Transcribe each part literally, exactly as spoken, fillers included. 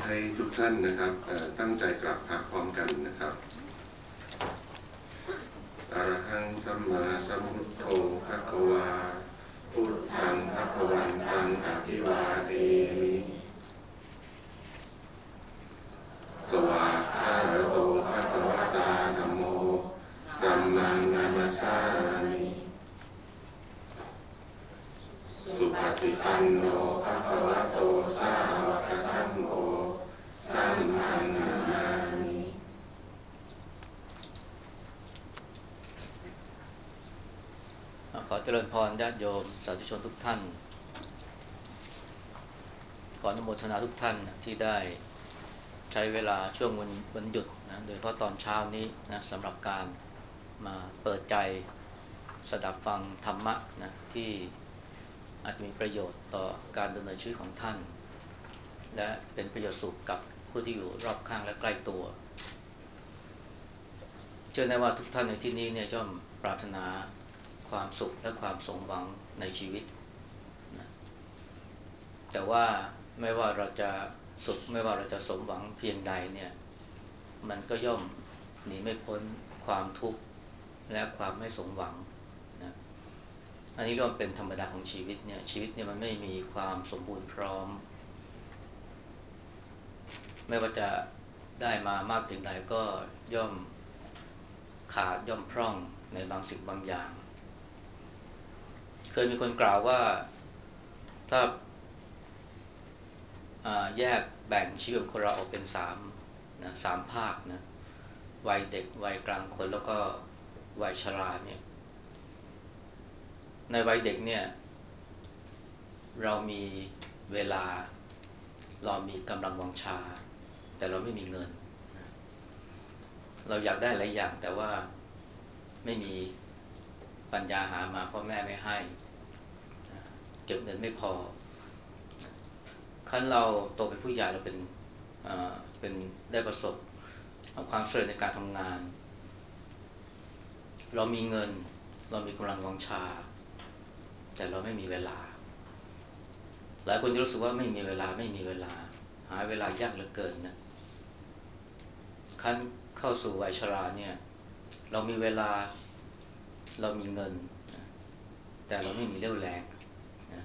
ให้ทุกท่านนะครับตั้งใจกราบพระพร้อมกันนะครับอะระหังสัมมาสัมพุทโธภะคะวาพุทธังภะคะวันตังอะภิวาเทมิสวากขาโตภะคะวะตาธัมโมธัมมังนัมัสสามิสุปฏิปันโนภะคะวะโตสาวกสังโฆสังฆังนามามิขอเจริญพรญาติโยมสาธุชนทุกท่านขออนุโมทนาทุกท่านที่ได้ใช้เวลาช่วงวันวันหยุดนะโดยเฉพาะตอนเช้านี้นะสำหรับการมาเปิดใจสดับฟังธรรมะนะที่อาจจะมีประโยชน์ต่อการดำเนินชีวิตของท่านและเป็นประโยชน์สุขกับผู้ที่อยู่รอบข้างและใกล้ตัวเชื่อแน่ว่าทุกท่านในที่นี้เนี่ยย่อมปรารถนาความสุขและความสมหวังในชีวิตนะแต่ว่าไม่ว่าเราจะสุขไม่ว่าเราจะสมหวังเพียงใดเนี่ยมันก็ย่อมหนีไม่พ้นความทุกข์และความไม่สมหวังนะอันนี้ก็เป็นธรรมดาของชีวิตเนี่ยชีวิตเนี่ยมันไม่มีความสมบูรณ์พร้อมไม่ว่าจะได้มามากเพียงใดก็ย่อมขาดย่อมพร่องในบางสิ่งบางอย่างเคยมีคนกล่าวว่าถ้าแยกแบ่งชีวิตของคนเราออกเป็นสามนะสามภาคนะวัยเด็กวัยกลางคนแล้วก็วัยชราเนี่ยในวัยเด็กเนี่ยเรามีเวลาเรามีกำลังวังชาแต่เราไม่มีเงินนะเราอยากได้หลายอย่างแต่ว่าไม่มีปัญญาหามาพ่อแม่ไม่ให้นะเก็บเงินไม่พอขั้นเราโตเป็นผู้ใหญ่เราเป็นเป็นได้ประสบความสำเร็จในการทำงานเรามีเงินเรามีกำลังวังชาแต่เราไม่มีเวลาหลายคนจะรู้สึกว่าไม่มีเวลาไม่มีเวลาหาเวลายากเหลือเกินนะขั้นเข้าสู่วัยชราเนี่ยเรามีเวลาเรามีเงินแต่เราไม่มีเรี่ยวแรงนะ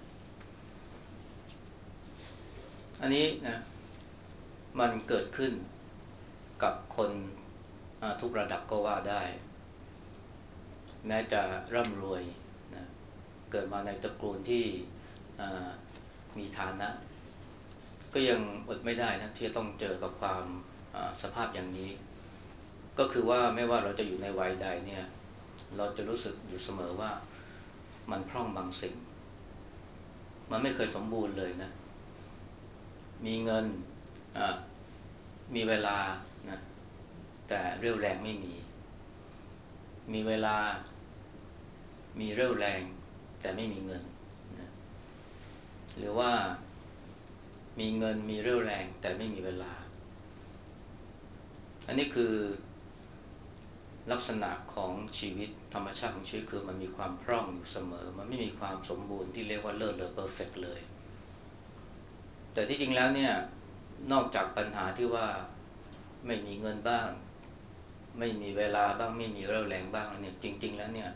อันนี้นะมันเกิดขึ้นกับคนทุกระดับก็ว่าได้แม้จะร่ำรวยนะเกิดมาในตระกูลที่มีฐานะก็ยังอดไม่ได้นะที่ต้องเจอกับความสภาพอย่างนี้ก็คือว่าไม่ว่าเราจะอยู่ในวัยใดเนี่ยเราจะรู้สึกอยู่เสมอว่ามันพร่องบางสิ่งมันไม่เคยสมบูรณ์เลยนะมีเงินมีเวลานะแต่เรี่ยวแรงไม่มีมีเวลามีเรี่ยวแรงแต่ไม่มีเงินนะหรือว่ามีเงินมีเรี่ยวแรงแต่ไม่มีเวลาอันนี้คือลักษณะของชีวิตธรรมชาติของชีวิตคือมันมีความพร่องอยู่เสมอมันไม่มีความสมบูรณ์ที่เรียกว่าเลิศเลอเพอร์เฟกต์เลยแต่ที่จริงแล้วเนี่ยนอกจากปัญหาที่ว่าไม่มีเงินบ้างไม่มีเวลาบ้างไม่มีเรี่ยวแรงบ้างเนี่ยจริงๆแล้วเนี่ย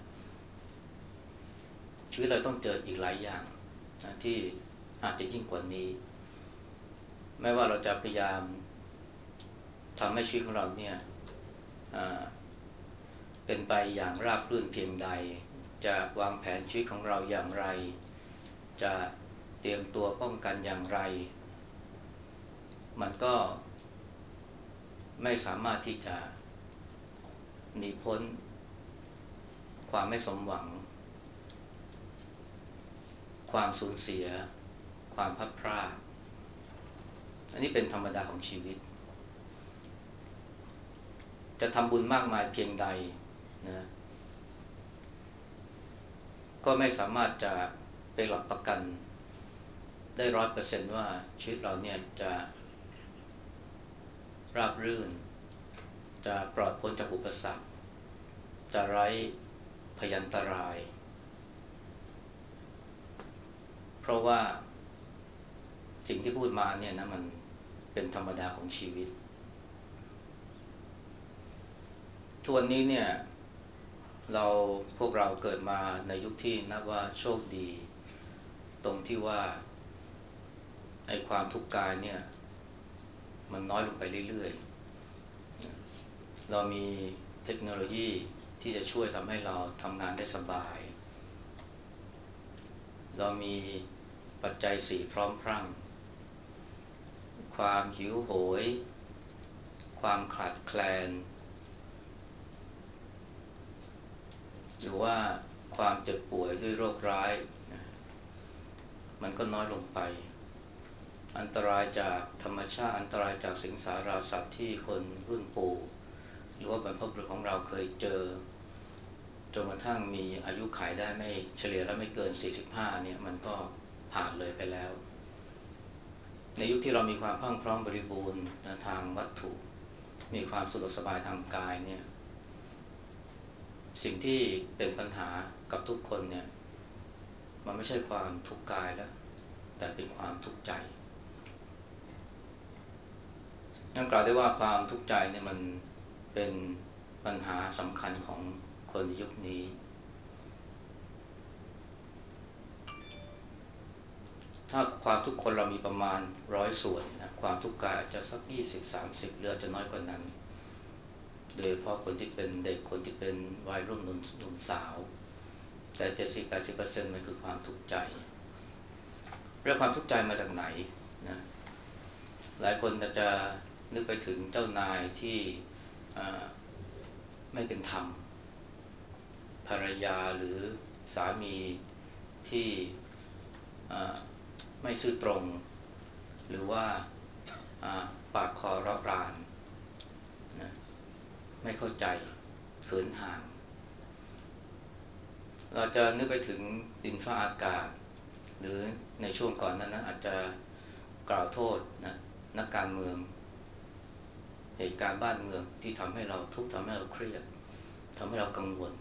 ชีวิตเราต้องเจออีกหลายอย่างนะที่อาจจะยิ่งกว่านี้ไม่ว่าเราจะพยายามทำให้ชีวิตของเราเนี่ยเป็นไปอย่างราบรื่นเพียงใดจะวางแผนชีวิตของเราอย่างไรจะเตรียมตัวป้องกันอย่างไรมันก็ไม่สามารถที่จะหนีพ้นความไม่สมหวังความสูญเสียความพลัดพรากอันนี้เป็นธรรมดาของชีวิตจะทำบุญมากมายเพียงใดนะก็ไม่สามารถจะเป็นหลักประกันได้ร้อยเปอร์เซนต์ว่าชีวิตเราเนี่ยจะราบรื่นจะปลอดพ้นจากอุปสรรคจะไร้พยันตรายเพราะว่าสิ่งที่พูดมาเนี่ยนะมันเป็นธรรมดาของชีวิตทุกวันนี้เนี่ยเราพวกเราเกิดมาในยุคที่นับว่าโชคดีตรงที่ว่าไอ้ความทุกข์กายเนี่ยมันน้อยลงไปเรื่อยๆเรามีเทคโนโลยีที่จะช่วยทำให้เราทำงานได้สบายเรามีปัจจัยสี่พร้อมพรั่งความหิวโหยความขาดแคลนหรือว่าความเจ็บป่วยด้วยโรคร้ายนะมันก็น้อยลงไปอันตรายจากธรรมชาติอันตรายจากสิงสาราสัตว์ที่คนรุ่นปู่หรือว่าบรรพบุรุษของเราเคยเจอจนกระทั่งมีอายุขัยได้ไม่เฉลี่ยแล้วไม่เกินสี่สิบห้าเนี่ยมันก็ผ่านเลยไปแล้วในยุคที่เรามีความพรั่งพร้อมบริบูรณ์ทางวัตถุมีความสะดวกสบายทางกายเนี่ยสิ่งที่เป็นปัญหากับทุกคนเนี่ยมันไม่ใช่ความทุกข์กายแล้วแต่เป็นความทุกข์ใจนั่นกล่าวได้ว่าความทุกข์ใจเนี่ยมันเป็นปัญหาสำคัญของคนในยุคนี้ถ้าความทุกข์คนเรามีประมาณร้อยส่วนนะความทุกข์กายอาจจะสักยี่สิบสามสิบหรืออาจจะน้อยกว่านั้นโดยเฉพาะคนที่เป็นเด็กคนที่เป็นวัยรุ่นหนุ่มหนุ่มสาวแต่เจ็ดสิบแปดสิบเปอร์เซ็นต์มันคือความทุกข์ใจเรื่องความทุกข์ใจมาจากไหนนะหลายคนจะนึกไปถึงเจ้านายที่ไม่เป็นธรรมภรรยาหรือสามีที่ไม่ซื่อตรงหรือว่าปากคอร้ารานนะไม่เข้าใจฝืนห่างเราจะนึกไปถึงดินฟ้าอากาศหรือในช่วงก่อนนั้นนั้นอาจจะกล่าวโทษนะนักการเมืองเหตุการณ์บ้านเมืองที่ทำให้เราทุกข์ทำให้เราเครียดทำให้เรากังวล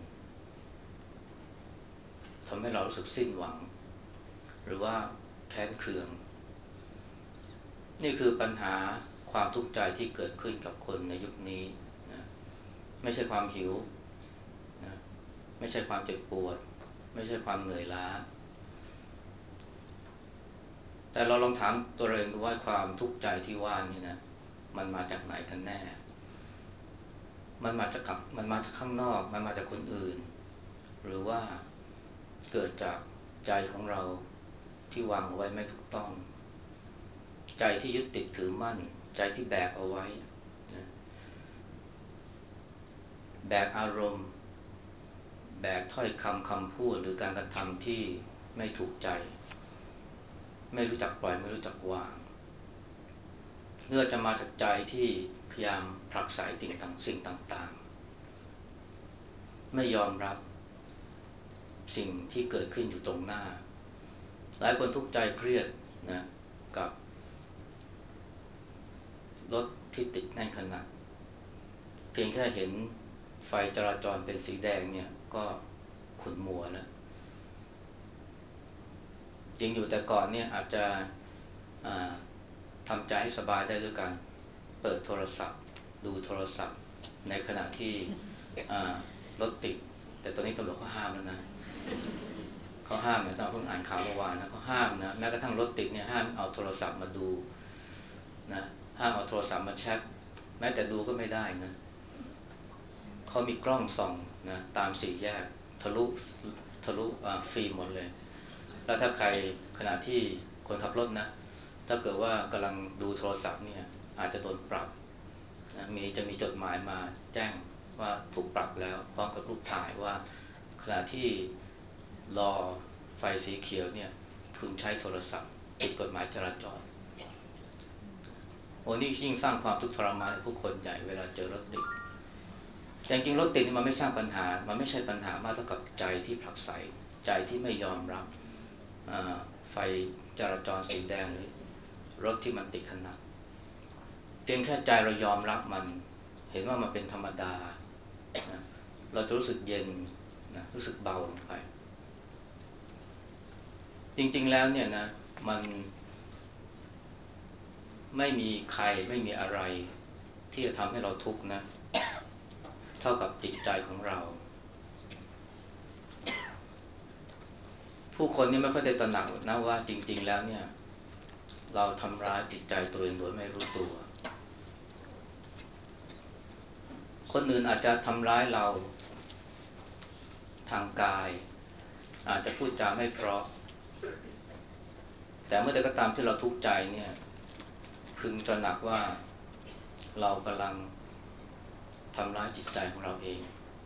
ทำให้เรารู้สึกสิ้นหวังหรือว่าแค้นเคืองนี่คือปัญหาความทุกข์ใจที่เกิดขึ้นกับคนในยุคนี้นะไม่ใช่ความหิวนะไม่ใช่ความเจ็บปวดไม่ใช่ความเหนื่อยล้าแต่เราลองถามตัวเองดูว่าความทุกข์ใจที่ว่านี่นะมันมาจากไหนกันแน่มันมาจากกับมันมาจากข้างนอกมันมาจากคนอื่นหรือว่าเกิดจากใจของเราที่วางเอาไว้ไม่ถูกต้องใจที่ยึดติดถือมั่นใจที่แบกเอาไว้นะแบกอารมณ์แบกถ้อยคำคำพูดหรือการกระทำที่ไม่ถูกใจไม่รู้จักปล่อยไม่รู้จักวางเนื่อจะมาจากใจที่พยายามผลักไสสิ่งต่างสิ่งต่างๆไม่ยอมรับสิ่งที่เกิดขึ้นอยู่ตรงหน้าหลายคนทุกข์ใจเครียดนะกับรถที่ติดแน่นขนาดเพียงแค่เห็นไฟจราจรเป็นสีแดงเนี่ยก็ขุ่นมัวแล้วจริงอยู่แต่ก่อนเนี่ยอาจจะทำใจให้สบายได้ด้วยการเปิดโทรศัพท์ดูโทรศัพท์ในขณะที่รถติดแต่ตอนนี้ตำรวจเขาห้ามแล้วนะเขาห้ามเนี่ยตอนเพิ่งอ่านข่าวเมื่อวานนะเขาห้ามนะแม้กระทั่งรถติดเนี่ยห้ามเอาโทรศัพท์มาดูนะห้ามเอาโทรศัพท์มาแชทแม้แต่ดูก็ไม่ได้นะเขามีกล้องส่องนะตามสี่แยกทะลุทะลุฟิล์มหมดเลยแล้วถ้าใครขณะที่คนขับรถนะถ้าเกิดว่ากำลังดูโทรศัพท์เนี่ยอาจจะโดนปรับนะมีจะมีจดหมายมาแจ้งว่าถูกปรับแล้วพร้อมกับรูปถ่ายว่าขณะที่รอไฟสีเขียวเนี่ยคุณใช้โทรศัพท์ผิดกฎหมายจราจรโอ้นี่ยิ่งสร้างความทุกข์ทรมานให้ผู้คนใหญ่เวลาเจอรถติดแต่จริงๆรถติดนี่มันไม่สร้างปัญหามันไม่ใช่ปัญหามากเท่ากับใจที่ผลักไสใจที่ไม่ยอมรับไฟจราจรสีแดงหรือรถที่มันติดขนาดเพียงแค่ใจเรายอมรับมันเห็นว่ามันเป็นธรรมดานะเราจะรู้สึกเย็นนะรู้สึกเบาลงไปจริงๆแล้วเนี่ยนะมันไม่มีใครไม่มีอะไรที่จะทำให้เราทุกข์นะเท่ากับจิตใจของเราผู้คนนี่ไม่ค่อยได้ตระหนักนะว่าจริงๆแล้วเนี่ยเราทำร้ายจิตใจตัวเองโดยไม่รู้ตัวคนอื่นอาจจะทำร้ายเราทางกายอาจจะพูดจาไม่เพราะแต่เมื่อใดก็ตามที่เราทุกข์ใจเนี่ยพึงตระหนักว่าเรากำลังทำร้ายจิตใจของเราเอง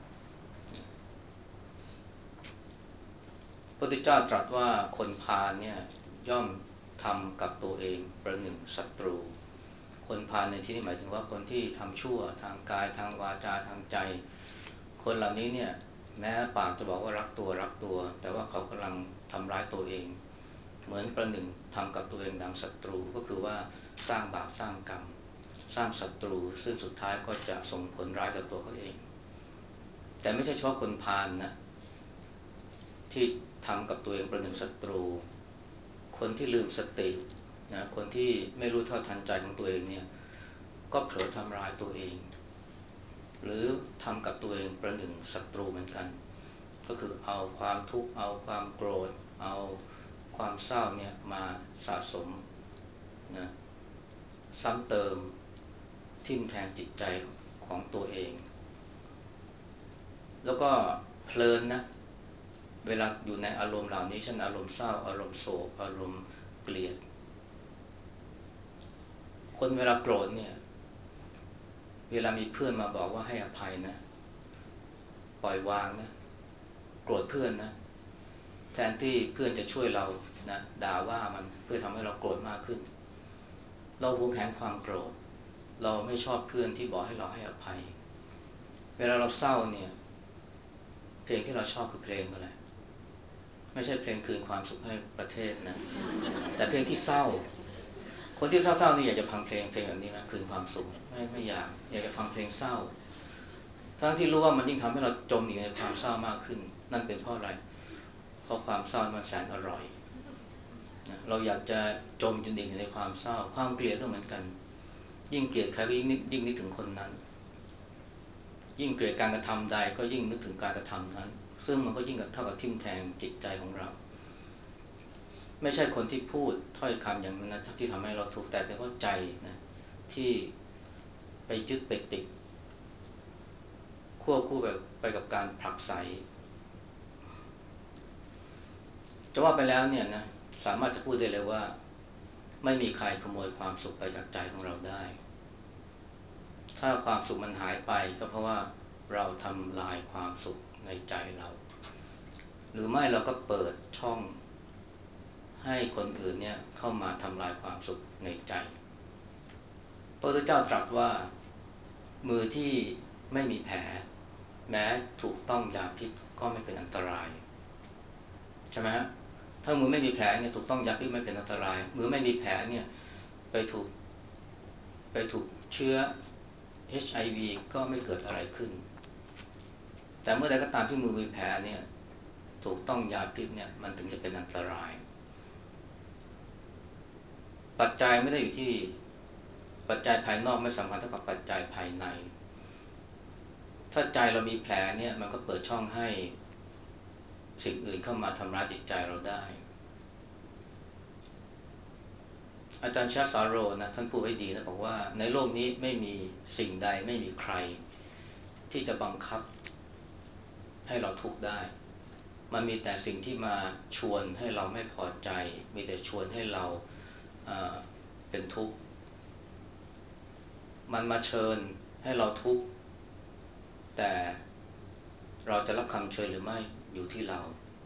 พระพุทธเจ้าตรัสว่าคนพาลเนี่ยย่อมทำกับตัวเองประหนึ่งศัตรูคนพาลในที่นี้หมายถึงว่าคนที่ทำชั่วทางกายทางวาจาทางใจคนเหล่านี้เนี่ยแม้ปากจะบอกว่ารักตัวรักตัวแต่ว่าเขากำลังทำร้ายตัวเองเหมือนประหนึ่งทำกับตัวเองดังศัตรูก็คือว่าสร้างบาปสร้างกรรมสร้างศัตรูซึ่งสุดท้ายก็จะส่งผลร้ายต่อตัวเขาเองแต่ไม่ใช่เฉพาะคนพาลนะที่ทำกับตัวเองประหนึ่งศัตรูคนที่ลืมสตินะคนที่ไม่รู้เท่าทันใจของตัวเองเนี่ยก็เผลอทำร้ายตัวเองหรือทำกับตัวเองประหนึ่งศัตรูเหมือนกันก็คือเอาความทุกข์เอาความโกรธเอาความเศร้าเนี่ยมาสะสมนะซ้ำเติมทิ่มแทงจิตใจของตัวเองแล้วก็เพลินนะเวลาอยู่ในอารมณ์เหล่านี้เช่นอารมณ์เศร้าอารมณ์โศกอารมณ์เกลียดคนเวลาโกรธเนี่ยเวลามีเพื่อนมาบอกว่าให้อภัยนะปล่อยวางนะโกรธเพื่อนนะแทนที่เพื่อนจะช่วยเรานะด่าว่ามันเพื่อทำให้เราโกรธมากขึ้นเราหวงแหนความโกรธเราไม่ชอบเพื่อนที่บอกให้เราให้อภัยเวลาเราเศร้าเนี่ยเพลงที่เราชอบคือเพลงอะไรไม่ใช่เพลงคืนความสุขให้ประเทศนะแต่เพลงที่เศร้าคนที่เศร้าๆนี่อยากจะฟังเพลงเพลงแบบนี้นะคืนความสุขไม่ไม่อยากอยากจะฟังเพลงเศร้าทั้งที่รู้ว่ามันยิ่งทำให้เราจมอยู่ในความเศร้ามากขึ้นนั่นเป็นเพราะอะไรเพราะความเศร้ามันแสนอร่อยนะเราอยากจะจมอยู่ดิ่งในความเศร้าความเกลียดก็เหมือนกันยิ่งเกลียดใครก็ยิ่งนึกยิ่งนึกถึงคนนั้นยิ่งเกลียดการกระทำใดก็ยิ่งนึกถึงการกระทำนั้นซึ่งมันก็ยิ่งเท่ากับทิ่มแทงจิตใจของเราไม่ใช่คนที่พูดถ้อยคำอย่างนั้นที่ทำให้เราทุกข์แต่เป็นเพราะใจนะที่ไปยึดไปติดควบคู่ไปไปกับการผลักไสจะว่าไปแล้วเนี่ยนะสามารถจะพูดได้เลยว่าไม่มีใครขโมยความสุขไปจากใจของเราได้ถ้าความสุขมันหายไปก็เพราะว่าเราทำลายความสุขในใจเราหรือไม่เราก็เปิดช่องให้คนอื่นเนี่ยเข้ามาทำลายความสุขในใจพระพุทธเจ้าตรัสว่ามือที่ไม่มีแผลแม้ถูกต้องยาพิษก็ไม่เป็นอันตรายใช่ไหมถ้ามือไม่มีแผลเนี่ยถูกต้องยาพิษไม่เป็นอันตรายมือไม่มีแผลเนี่ยไปถูกไปถูกเชื้อ เอช ไอ วี ก็ไม่เกิดอะไรขึ้นแต่เมื่อใดก็ตามที่มือมีแผลเนี่ยถูกต้องยาพิษเนี่ยมันถึงจะเป็นอันตรายปัจจัยไม่ได้อยู่ที่ปัจจัยภายนอกไม่สำคัญเท่ากับปัจจัยภายในถ้าใจเรามีแผลเนี่ยมันก็เปิดช่องให้สิ่งอื่นเข้ามาทำร้ายจิตใจเราได้อาจารย์ชาสาโรนะท่านพูดไว้ดีนะบอกว่าในโลกนี้ไม่มีสิ่งใดไม่มีใครที่จะบังคับให้เราทุกข์ได้มันมีแต่สิ่งที่มาชวนให้เราไม่พอใจมีแต่ชวนให้เราเป็นทุกข์มันมาเชิญให้เราทุกข์แต่เราจะรับคำเชิญหรือไม่อยู่ที่เรา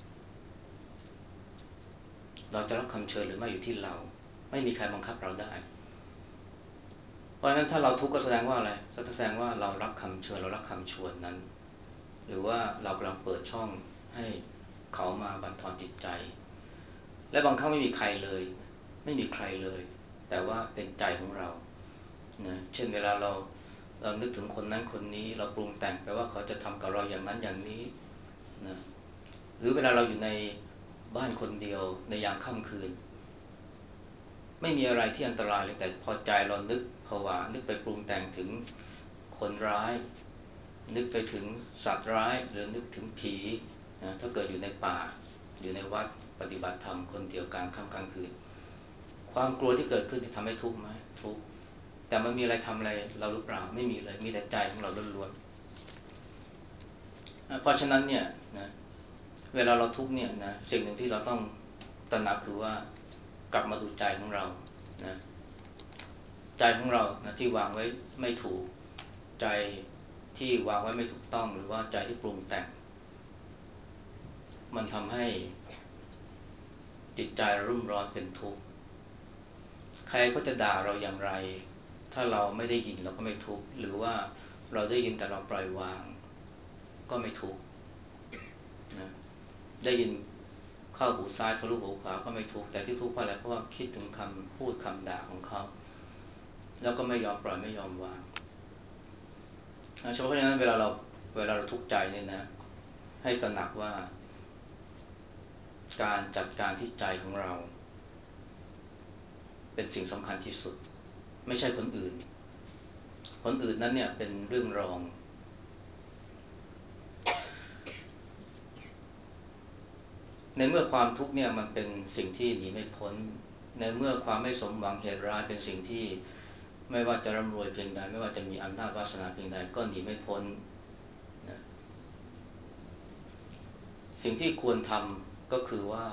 เราจะรับคำเชิญหรือไม่อยู่ที่เราไม่มีใครบังคับเราได้เพราะฉะนั้นถ้าเราทุกข์ก็แสดงว่าอะไรแสดงว่าเรารับคำเชิญเรารับคำชวนนั้นหรือว่าเรากำลังเปิดช่องให้เขามาบั่นทอนจิตใจและบางครั้งไม่มีใครเลยไม่มีใครเลยแต่ว่าเป็นใจของเรานะเช่นเวลาเราเรานึกถึงคนนั้นคนนี้เราปรุงแต่งไปว่าเขาจะทำกับเราอย่างนั้นอย่างนี้นะหรือเวลาเราอยู่ในบ้านคนเดียวในยามค่ำคืนไม่มีอะไรที่อันตรายเลยแต่พอใจเรานึกผวานึกไปปรุงแต่งถึงคนร้ายนึกไปถึงสัตว์ร้ายหรือนึกถึงผีนะถ้าเกิดอยู่ในป่าอยู่ในวัดปฏิบัติธรรมคนเดียวกลางค่ำกลางคืนความกลัวที่เกิดขึ้นทำให้ทุกข์ไหมทุกข์แต่มันมีอะไรทำอะไรเราหรือเปล่าไม่มีเลยมีแต่ใจของเราล้วนๆเพราะฉะนั้นเนี่ยนะเวลาเราทุกข์เนี่ยนะสิ่งหนึ่งที่เราต้องตระหนักคือว่ากลับมาดูใจของเรานะใจของเรานะที่วางไว้ไม่ถูกใจที่วางไว้ไม่ถูกต้องหรือว่าใจที่ปรุงแต่งมันทำให้จิตใจรุ่มร้อนเป็นทุกข์ใครก็จะด่าเราอย่างไรถ้าเราไม่ได้ยินเราก็ไม่ทุกข์หรือว่าเราได้ยินแต่เราปล่อยวางก็ไม่ทุกข์นะได้ยินเข้าหูซ้ายทะลุหูขวาก็ไม่ทุกข์แต่ที่ทุกข์เพราะอะไรเพราะว่าคิดถึงคำพูดคำด่าของเขาแล้วก็ไม่ยอมปล่อยไม่ยอมวางเฉพาะฉะนั้นเวลาเราเวลาเราทุกข์ใจเนี่ยนะให้ตระหนักว่าการจัดการที่ใจของเราเป็นสิ่งสำคัญที่สุดไม่ใช่คนอื่นคนอื่นนั้นเนี่ยเป็นเรื่องรองในเมื่อความทุกข์เนี่ยมันเป็นสิ่งที่หนีไม่พ้นในเมื่อความไม่สมหวังเหตุร้ายเป็นสิ่งที่ไม่ว่าจะร่ำรวยเพียงใดไม่ว่าจะมีอำนาจวาสนาเพียงใดก็หนีไม่พ้นนะสิ่งที่ควรทำก็คือว่า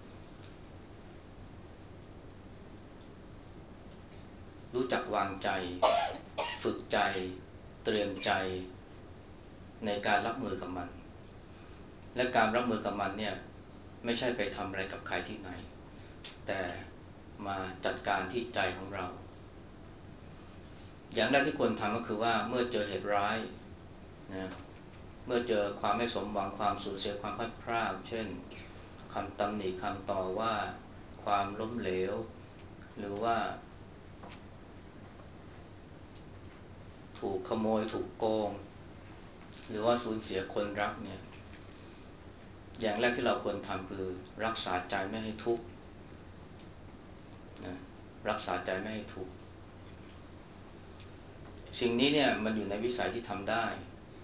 รู้จักวางใจฝึกใจเตรียมใจในการรับมือกับมันและการรับมือกับมันเนี่ยไม่ใช่ไปทำอะไรกับใครที่ไหนแต่มาจัดการที่ใจของเราอย่างแรกที่ควรทำก็คือว่าเมื่อเจอเหตุร้ายนะเมื่อเจอความไม่สมหวังความสูญเสียความพลาดพลาดเช่นคำตำหนิคำต่อว่าความล้มเหลวหรือว่าถูกขโมยถูกโกงหรือว่าสูญเสียคนรักเนี่ยอย่างแรกที่เราควรทำคือรักษาใจไม่ให้ทุกข์นะรักษาใจไม่ให้ทุกข์สิ่งนี้เนี่ยมันอยู่ในวิสัยที่ทำได้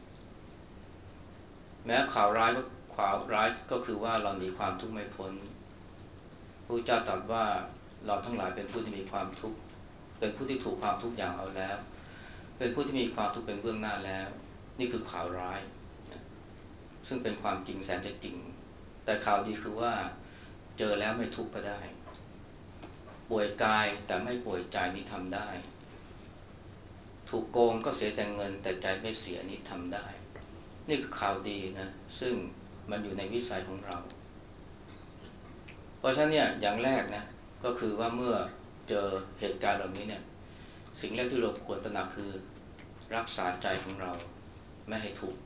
แม้ข่าวร้ายก็ข่าวร้ายก็คือว่าเราหนีความทุกข์ไม่พ้นพระเจ้าตรัสว่าเราทั้งหลายเป็นผู้ที่มีความทุกข์เป็นผู้ที่ถูกความทุกข์อย่างเอาแล้วเป็นผู้ที่มีความทุกข์เป็นเบื้องหน้าแล้วนี่คือข่าวร้ายซึ่งเป็นความจริงแสนจะจริงแต่ข่าวดีคือว่าเจอแล้วไม่ทุกข์ก็ได้ป่วยกายแต่ไม่ป่วยใจนี่ทำได้ถูกโกงก็เสียแต่เงินแต่ใจไม่เสียนี่ทำได้นี่คือข่าวดีนะซึ่งมันอยู่ในวิสัยของเราเพราะฉะนั้นเนี่ยอย่างแรกนะก็คือว่าเมื่อเจอเหตุการณ์แบบนี้เนี่ยสิ่งแรกที่เราควรตระหนักคือรักษาใจของเราไม่ให้ทุกข์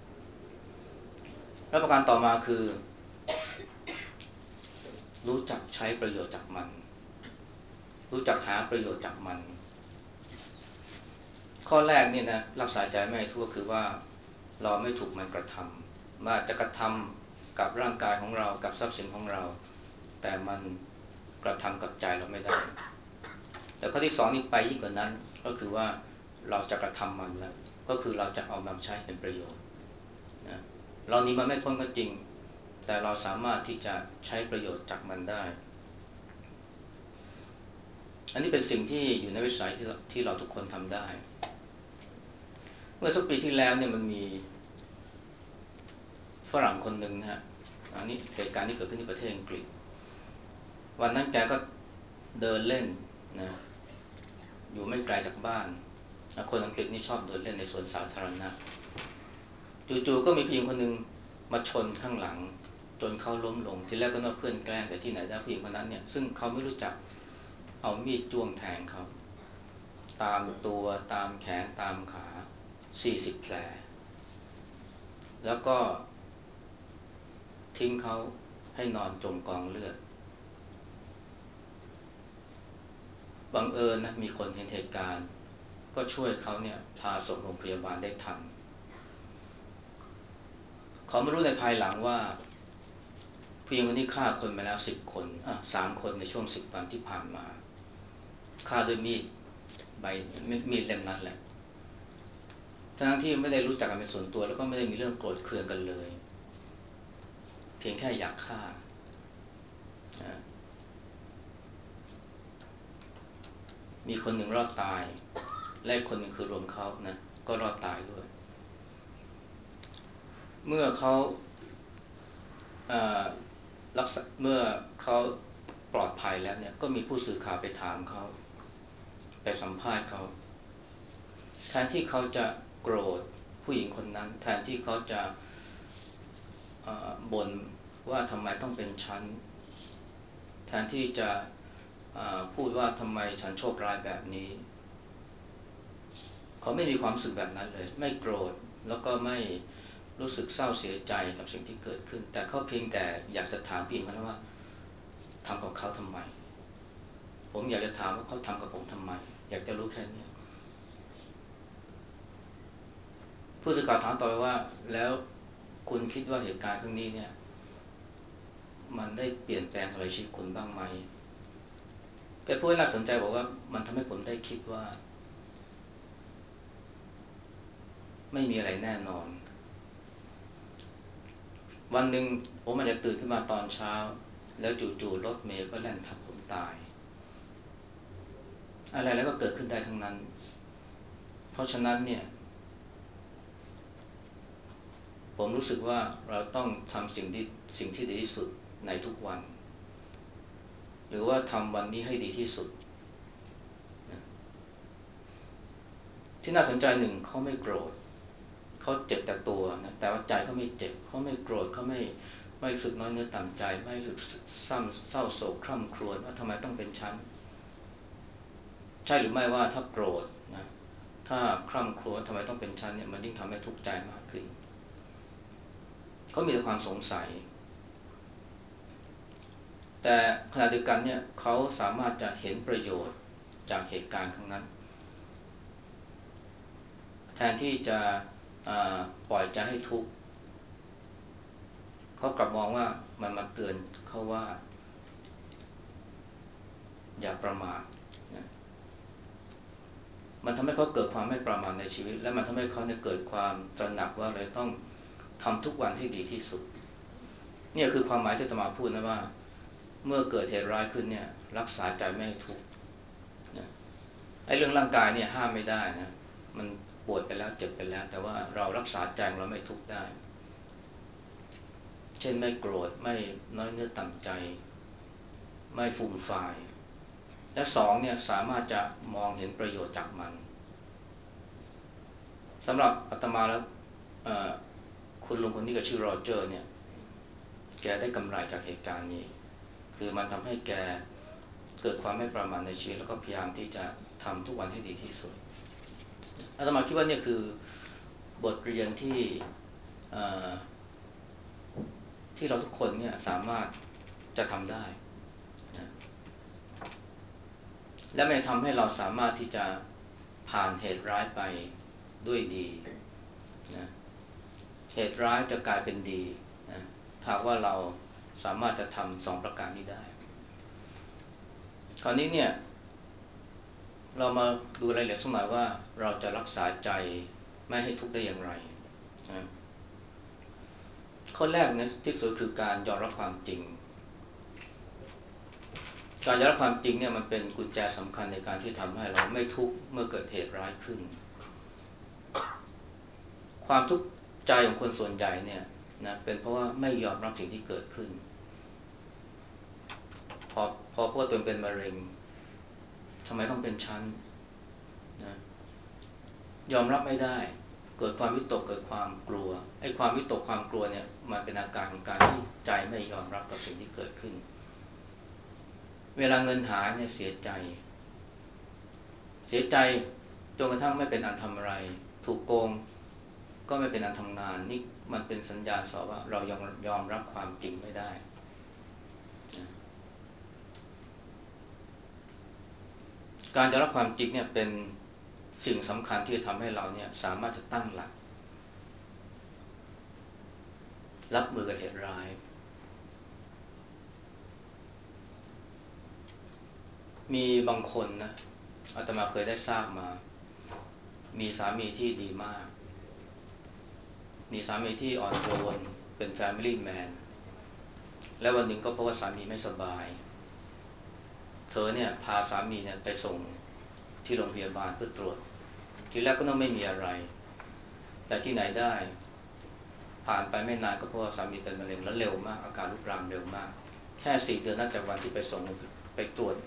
และประการต่อมาคือรู้จักใช้ประโยชน์จากมันรู้จักหาประโยชน์จากมันข้อแรกนี่นะรักษาใจไม่ให้ทุกข์คือว่าเราไม่ถูกมันกระทำว่าจะกระทำกับร่างกายของเรากับทรัพย์สินของเราแต่มันกระทำกับใจเราไม่ได้แต่ข้อที่สองนี่ไปยิ่งกว่านั้นก็คือว่าเราจะกระทำมันแล้วก็คือเราจะเอานำใช้เป็นประโยชน์นะเรานี้มันไม่พ้นก็จริงแต่เราสามารถที่จะใช้ประโยชน์จากมันได้อันนี้เป็นสิ่งที่อยู่ในวิสัยที่ที่เราทุกคนทำได้เมื่อสักปีที่แล้วเนี่ยมันมีฝรั่งคนหนึ่งนะฮะอันนี้เหตุการณ์ที่เกิดขึ้นที่ประเทศอังกฤษวันนั้นแกก็เดินเล่นนะอยู่ไม่ไกลจากบ้านคนอังกฤษนี่ชอบเดินเล่นในสวนสาธารณะจู่ๆก็มีผู้หญิงคนหนึ่งมาชนข้างหลังจนเขาล้มลงทีแรกก็นึกว่าเพื่อนแกล้งแต่ที่ไหนได้ผู้หญิงคนนั้นเนี่ยซึ่งเขาไม่รู้จักเอามีดจ้วงแทงเขาตามตัวตามแขนตามขาสี่สิบแผลแล้วก็ทิ้งเขาให้นอนจมกองเลือดบังเอิญนะมีคนเห็นเหตุการณ์ก็ช่วยเขาเนี่ยพาส่งโรงพยาบาลได้ทันเขาไม่รู้ในภายหลังว่าผู้หญิงคนนี้ฆ่าคนมาแล้วสิบคนอ่ะสามคนในช่วงสิบวันที่ผ่านมาฆ่าด้วยมีดใบมีดเล่มนั้นแหละทั้งที่ไม่ได้รู้จักกันเป็นส่วนตัวแล้วก็ไม่ได้มีเรื่องโกรธเคืองกันเลยเพียงแค่อยากฆ่ามีคนหนึ่งรอดตายและคนหนึ่งคือรวมเขานะก็รอดตายด้วยเมื่อเขารักษาเมื่อเขาปลอดภัยแล้วเนี่ยก็มีผู้สื่อข่าวไปถามเขาไปสัมภาษณ์เขาแทนที่เขาจะโกรธผู้หญิงคนนั้นแทนที่เขาจะบ่นว่าทำไมต้องเป็นฉันแทนที่จะพูดว่าทำไมฉันโชคร้ายแบบนี้เขาไม่มีความรู้สึกแบบนั้นเลยไม่โกรธแล้วก็ไม่รู้สึกเศร้าเสียใจกับสิ่งที่เกิดขึ้นแต่เขาเพียงแต่อยากจะถามเพียงแค่ว่าทำกับเขาทำไมผมอยากจะถามว่าเขาทำกับผมทำไมอยากจะรู้แค่นี้ผู้สื่อข่าวถามต่อไปว่าแล้วคุณคิดว่าเหตุการณ์ครั้งนี้เนี่ยมันได้เปลี่ยนแปลงอะไรชีวิตคุณบ้างไหมแกพูดน่าสนใจบอกว่ามันทำให้ผมได้คิดว่าไม่มีอะไรแน่นอนวันหนึ่งผมอาจจะตื่นขึ้นมาตอนเช้าแล้วจู่ๆรถเมล์ก็แล่นทับผมตายอะไรแล้วก็เกิดขึ้นได้ทั้งนั้นเพราะฉะนั้นเนี่ยผมรู้สึกว่าเราต้องทำสิ่งที่สิ่งที่ดีที่สุดในทุกวันหรือว่าทำวันนี้ให้ดีที่สุดที่น่าสนใจหนึ่งเขาไม่โกรธเขาเจ็บแต่ตัวนะแต่ว่าใจเขาไม่เจ็บเขาไม่โกรธเขาไม่ไม่รู้สึกน้อยเนื้อต่ำใจไม่รู้สึกเศร้าเศร้าโศกคร่ำครวญว่าทำไมต้องเป็นฉันใช่หรือไม่ว่าถ้าโกรธนะถ้าคร่ำครวญทำไมต้องเป็นฉันเนี่ยมันยิ่งทำให้ทุกข์ใจมากขึ้นเขามีแต่ความสงสัยแต่ขณะเดียวกันเนี่ยเขาสามารถจะเห็นประโยชน์จากเหตุการณ์ครั้งนั้นแทนที่จะปล่อยใจให้ทุกข์เขากลับมองว่ามันมาเตือนเขาว่าอย่าประมาทนะมันทำให้เขาเกิดความไม่ประมาทในชีวิตและมันทำให้เขาเนี่ยเกิดความตระหนักว่าเราต้องทำทุกวันให้ดีที่สุดนี่คือความหมายที่อาตมาพูดนะว่าเมื่อเกิดเหตุร้ายขึ้นเนี่ยรักษาใจไม่ให้ทุกข์นะไอ้เรื่องร่างกายเนี่ยห้ามไม่ได้นะมันปวดไปแล้วเจ็บไปแล้วแต่ว่าเรารักษาใจเราไม่ทุกข์ได้เช่นไม่โกรธไม่น้อยเนื้อต่ำใจไม่ฟูมฟายและสองเนี่ยสามารถจะมองเห็นประโยชน์จากมันสำหรับอาตมาแล้วคุณลุงคนนี้ก็ชื่อโรเจอร์เนี่ยแกได้กำไรจากเหตุการณ์นี้คือมันทำให้แกเกิดความไม่ประมาทในชีวิตแล้วก็พยายามที่จะทำทุกวันให้ดีที่สุดอาตมาคิดว่าเนี่ยคือบทเรียนที่ที่เราทุกคนเนี่ยสามารถจะทำได้นะและมันทำให้เราสามารถที่จะผ่านเหตุร้ายไปด้วยดีนะเหตุร้ายจะกลายเป็นดีนะถ้าว่าเราสามารถจะทำสองประการนี้ได้คราวนี้เนี่ยเรามาดูรายละเอียดสักหน่อยว่าเราจะรักษาใจไม่ให้ทุกข์ได้อย่างไรนะข้อแรกนะที่สุดคือการยอมรับความจริงการยอมรับความจริงเนี่ยมันเป็นกุญแจสำคัญในการที่ทำให้เราไม่ทุกข์เมื่อเกิดเหตุร้ายขึ้นความทุกข์ใจของคนส่วนใหญ่เนี่ยนะเป็นเพราะว่าไม่ยอมรับสิ่งที่เกิดขึ้นพอพอพวกตัวเป็นมะเร็งทำไมต้องเป็นชั้นนะยอมรับไม่ได้เกิดความวิตกเกิดความกลัวไอ้ความวิตกความกลัวเนี่ยมันเป็นอาการของการที่ใจไม่ยอมรับกับสิ่งที่เกิดขึ้นเวลาเงินหายเนี่ยเสียใจเสียใจจนกระทั่งไม่เป็นอันทำอะไรถูกโกงก็ไม่เป็นอันทำงานนี่มันเป็นสัญญาณสอบว่าเรายอมยอมรับความจริงไม่ได้การยอมรับความจริงเนี่ยเป็นสิ่งสำคัญที่จะทำให้เราเนี่ยสามารถจะตั้งหลักรับมือกับเหตุร้ายมีบางคนนะอาตมาเคยได้ทราบมา มีสามีที่ดีมาก มีสามีที่อ่อนโยนเป็น Family Man แล้ววันหนึ่งก็เพราะว่าสามีไม่สบายเธอเนี่ยพาสามีเนี่ยไปส่งที่โรงพยาบาลเพื่อตรวจทีแรกก็ต้องไม่มีอะไรแต่ที่ไหนได้ผ่านไปไม่นานก็เพราะว่าสามีเป็นมะเร็งแล้วเร็วมากอาการลุกลามเร็วมากแค่สี่เดือนนับจากวันที่ไปส่งไปตรวจ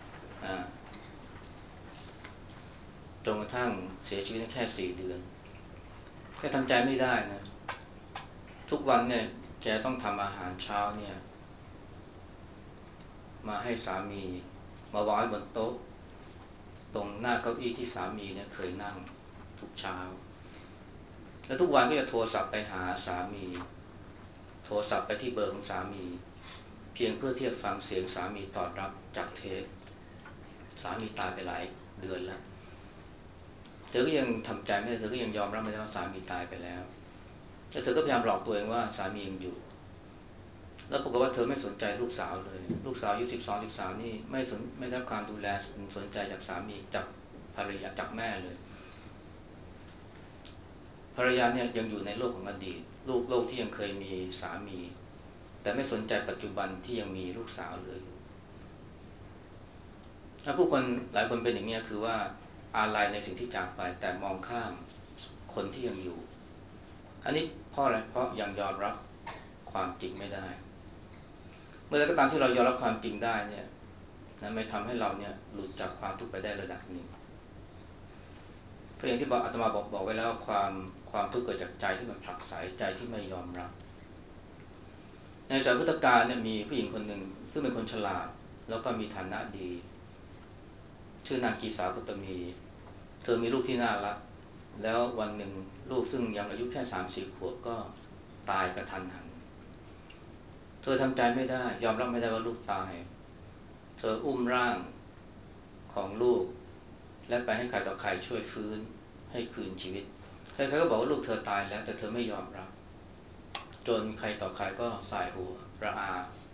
จนกระทั่งเสียชีวิตแค่สี่เดือนแกทำใจไม่ได้นะทุกวันเนี่ยแกต้องทำอาหารเช้าเนี่ยมาให้สามีมาวางไว้บนโต๊ะตรงหน้าเก้าอี้ที่สามีเนี่ยเคยนั่งทุกเช้าแล้วทุกวันก็จะโทรศัพท์ไปหาสามีโทรศัพท์ไปที่เบอร์ของสามีเพียงเพื่อที่จะฟังเสียงสามีตอบรับจากเทปสามีตายไปหลายเดือนแล้วเธอก็ยังทำใจไม่ได้เธอก็ยังยอมรับไม่ได้ว่าสามีตายไปแล้วแต่เธอก็พยายามหลอกตัวเองว่าสามียังอยู่แล้วปรากฏว่าเธอไม่สนใจลูกสาวเลยลูกสาวอายุสิบสอง สิบสามนี่ไม่สนไม่ได้รับการดูแลสนใจจากสามีจากภรรยาจากแม่เลยภรรยาเนี่ยยังอยู่ในโลกของอดีตลูกโลกที่ยังเคยมีสามีแต่ไม่สนใจปัจจุบันที่ยังมีลูกสาวเลยถ้าผู้คนหลายคนเป็นอย่างนี้คือว่าอาลัยในสิ่งที่จากไปแต่มองข้ามคนที่ยังอยู่อันนี้เพราะอะไรเพราะยังยอมรับความจริงไม่ได้เมื่อไรก็ตามที่เรายอมรับความจริงได้เนี่ยนะไม่ทำให้เราเนี่ยหลุดจากความทุกข์ไปได้ระดับหนึ่งเพราะอย่างที่บอกอาตมาบอกบอกไว้แล้วความความทุกข์เกิดจากใจที่มันผลักไสใจที่ไม่ยอมรับในสมัยพุทธกาลเนี่ยมีผู้หญิงคนหนึ่งซึ่งเป็นคนฉลาดแล้วก็มีฐานะดีชื่อนางกีสากุตมีเธอมีลูกที่น่ารักแล้ววันหนึ่งลูกซึ่งยังอายุแค่สามสี่ขวบก็ตายกระทันหันเธอทำใจไม่ได้ยอมรับไม่ได้ว่าลูกตายเธออุ้มร่างของลูกและไปให้ใครต่อใครช่วยฟื้นให้คืนชีวิตใครๆก็บอกว่าลูกเธอตายแล้วแต่เธอไม่ยอมรับจนใครต่อใครก็สายหัวระอา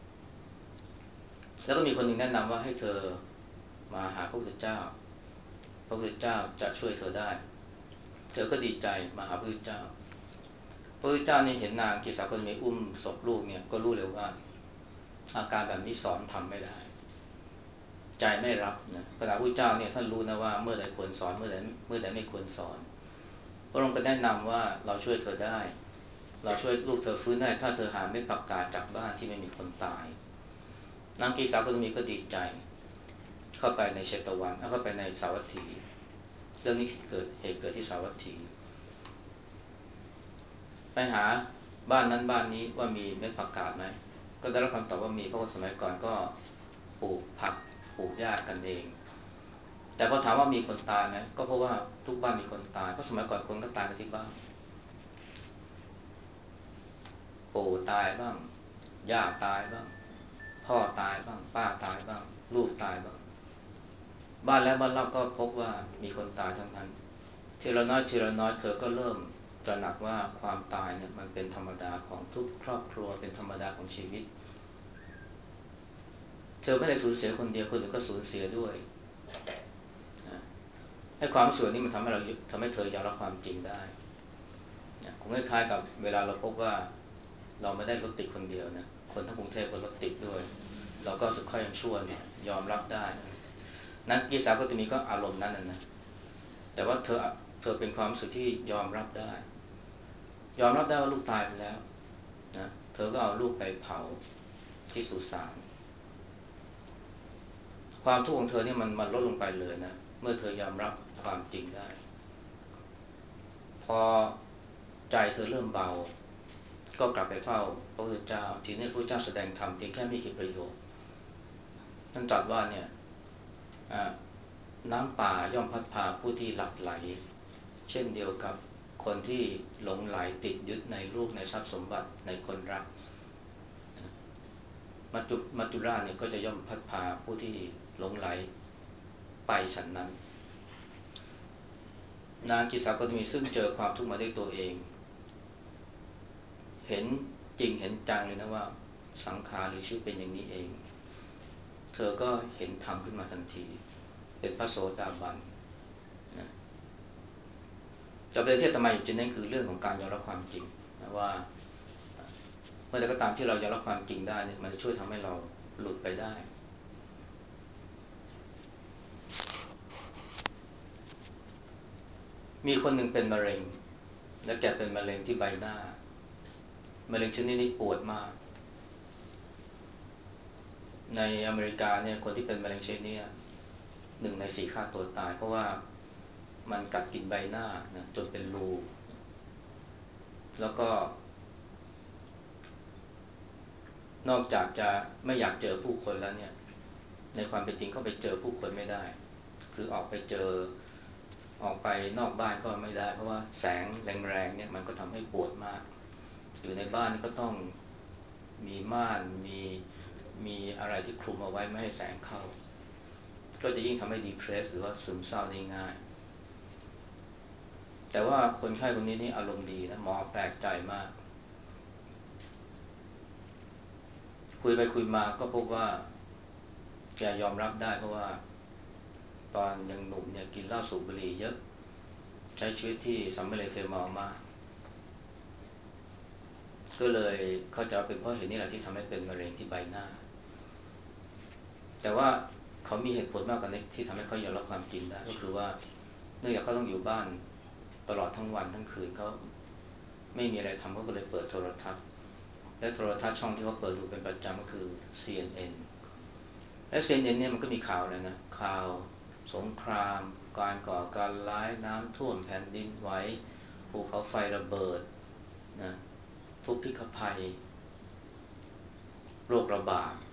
แล้วก็มีคนหนึ่งแนะนำว่าให้เธอมาหาพระพุทธเจ้าพระพุทธเจ้าจะช่วยเธอได้เธอก็ดีใจมาหาพระพุทธเจ้าพระพุทธเจ้านี่เห็นนางกีสากุตมีอุ้มศพลูกเนี่ยก็รู้เลยว่าอาการแบบนี้สอนทำไม่ได้ใจไม่รับนะขณะพระพุทธเจ้าเนี่ยท่านรู้นะว่าเมื่อใดควรสอนเมื่อใดเมื่อใดไม่ควรสอนพระองค์ก็แนะนำว่าเราช่วยเธอได้เราช่วยลูกเธอฟื้นได้ถ้าเธอหาไม่ประกาศจากบ้านที่ไม่มีคนตายนางกีสากุตมีก็ดีใจเข้าไปในเชตวันเข้าไปในสาวัตถีเรื่องนี้เกิดเหตุเกิดที่สาวัตถีไปหาบ้านนั้นบ้านนี้ว่ามีเม็ดผักกาดไหมก็ได้รับคำตอบว่ามีเพราะว่าสมัยก่อนก็ปลูกผักปลูกหญ้ากันเองแต่พอถามว่ามีคนตายไหมก็เพราะว่าทุกบ้านมีคนตายเพราะสมัยก่อนคนก็ตายกันที่บ้านปู่ตายบ้างย่าตายบ้างพ่อตายบ้างป้าตายบ้างลูกตายบ้างบ้านแล้วบ้านเล่าก็พบว่ามีคนตายทั้งนั้นทีละน้อยทีละน้อยเธอก็เริ่มตระหนักว่าความตายเนี่ยมันเป็นธรรมดาของทุกครอบครัวเป็นธรรมดาของชีวิตเธอไม่ได้สูญเสียคนเดียวคนอื่นก็สูญเสียด้วยให้ความรู้สึกนี้มันทำให้เราทำให้เธอยอมรับความจริงได้คงคล้ายๆกับเวลาเราพบว่าเราไม่ได้รถติดคนเดียวนะคนทั้งกรุงเทพก็รถติดด้วยเราก็สุดค่อยยังชั่วเนี่ยยอมรับได้นักกีฬาก็จะมีก็อารมณ์นั้นนะแต่ว่าเธอเธอเป็นความรู้สึกที่ยอมรับได้ยอมรับได้ว่าลูกตายไปแล้วนะเธอก็เอาลูกไปเผาที่สุสานความทุกข์ของเธอเนี่ยมันมันลดลงไปเลยนะเมื่อเธอยอมรับความจริงได้พอใจเธอเริ่มเบาก็กลับไปเฝ้าพระพุทธเจ้าทีนี้พระพุทธเจ้าแสดงธรรมเพียงแค่ไม่กี่ประโยคท่านตรัสว่าเนี่ยน้ำป่าย่อมพัดพาผู้ที่หลับไหลเช่นเดียวกับคนที่หลงไหลติดยึดในรูปในทรัพย์สมบัติในคนรักมัจจุมัจจุราชเนี่ยก็จะย่อมพัดพาผู้ที่หลงไหลไปฉันนั้นนางกิสาก็มีซึ่งเจอความทุกข์มาด้วยตัวเองเห็นจริงเห็นจังเลยนะว่าสังขารหรือชีวิตเป็นอย่างนี้เองเธอก็เห็นธรรมขึ้นมาทันทีเป็นพระโสดาบันนะแต่ประเด็นที่อาตมาอยากจะเน้นคือเรื่องของการยอมรับความจริงนะว่าเมื่อใดก็ตามที่เรายอมรับความจริงได้เนี่ยมันจะช่วยทำให้เราหลุดไปได้มีคนหนึ่งเป็นมะเร็งและแกเป็นมะเร็งที่ใบหน้ามะเร็งชนิดนี้ปวดมากในอเมริกาเนี่ยคนที่เป็นมะเร็งชนิดนี้หนึ่งในสี่ฆ่าตัวตายเพราะว่ามันกัดกินใบหน้านะจนเป็นรูแล้วก็นอกจากจะไม่อยากเจอผู้คนแล้วเนี่ยในความเป็นจริงเขาไปเจอผู้คนไม่ได้คือออกไปเจอออกไปนอกบ้านก็ไม่ได้เพราะว่าแสงแรงๆเนี่ยมันก็ทำให้ปวดมากอยู่ในบ้านก็ต้องมีม่านมีมีอะไรที่คลุมเอาไว้ไม่ให้แสงเข้าก็จะยิ่งทำให้ depressed หรือว่าซึมเศร้าได้ง่ายแต่ว่าคนไข้คนนี้นี่อารมณ์ดีนะหมอแปลกใจมากคุยไปคุยมาก็พบว่าแกยอมรับได้เพราะว่าตอนยังหนุ่มเนี่ยกินเหล้าสูบบุหรี่เยอะใช้ชีวิตที่สำเร็จเทเมามากก็เลยเข้าใจเป็นเพราะเหตุนี้แหละที่ทำให้เป็นมะเร็งที่ใบหน้าแต่ว่าเขามีเหตุผลมากกว่านี้ที่ทำให้เขายอมรับความจริงได้ก็คือว่าเนื่องจากเขาต้องอยู่บ้านตลอดทั้งวันทั้งคืนเขาไม่มีอะไรทำเขาก็เลยเปิดโทรทัศน์และโทรทัศน์ช่องที่เขาเปิดดูเป็นประจำก็คือ ซี เอ็น เอ็น และ ซี เอ็น เอ็น เนี่ยมันก็มีข่าวอะไรนะข่าวสงครามการก่อการร้ายน้ำท่วมแผ่นดินไหวภูเขาไฟระเบิดนะทุพพิฆภัยโรคระบาด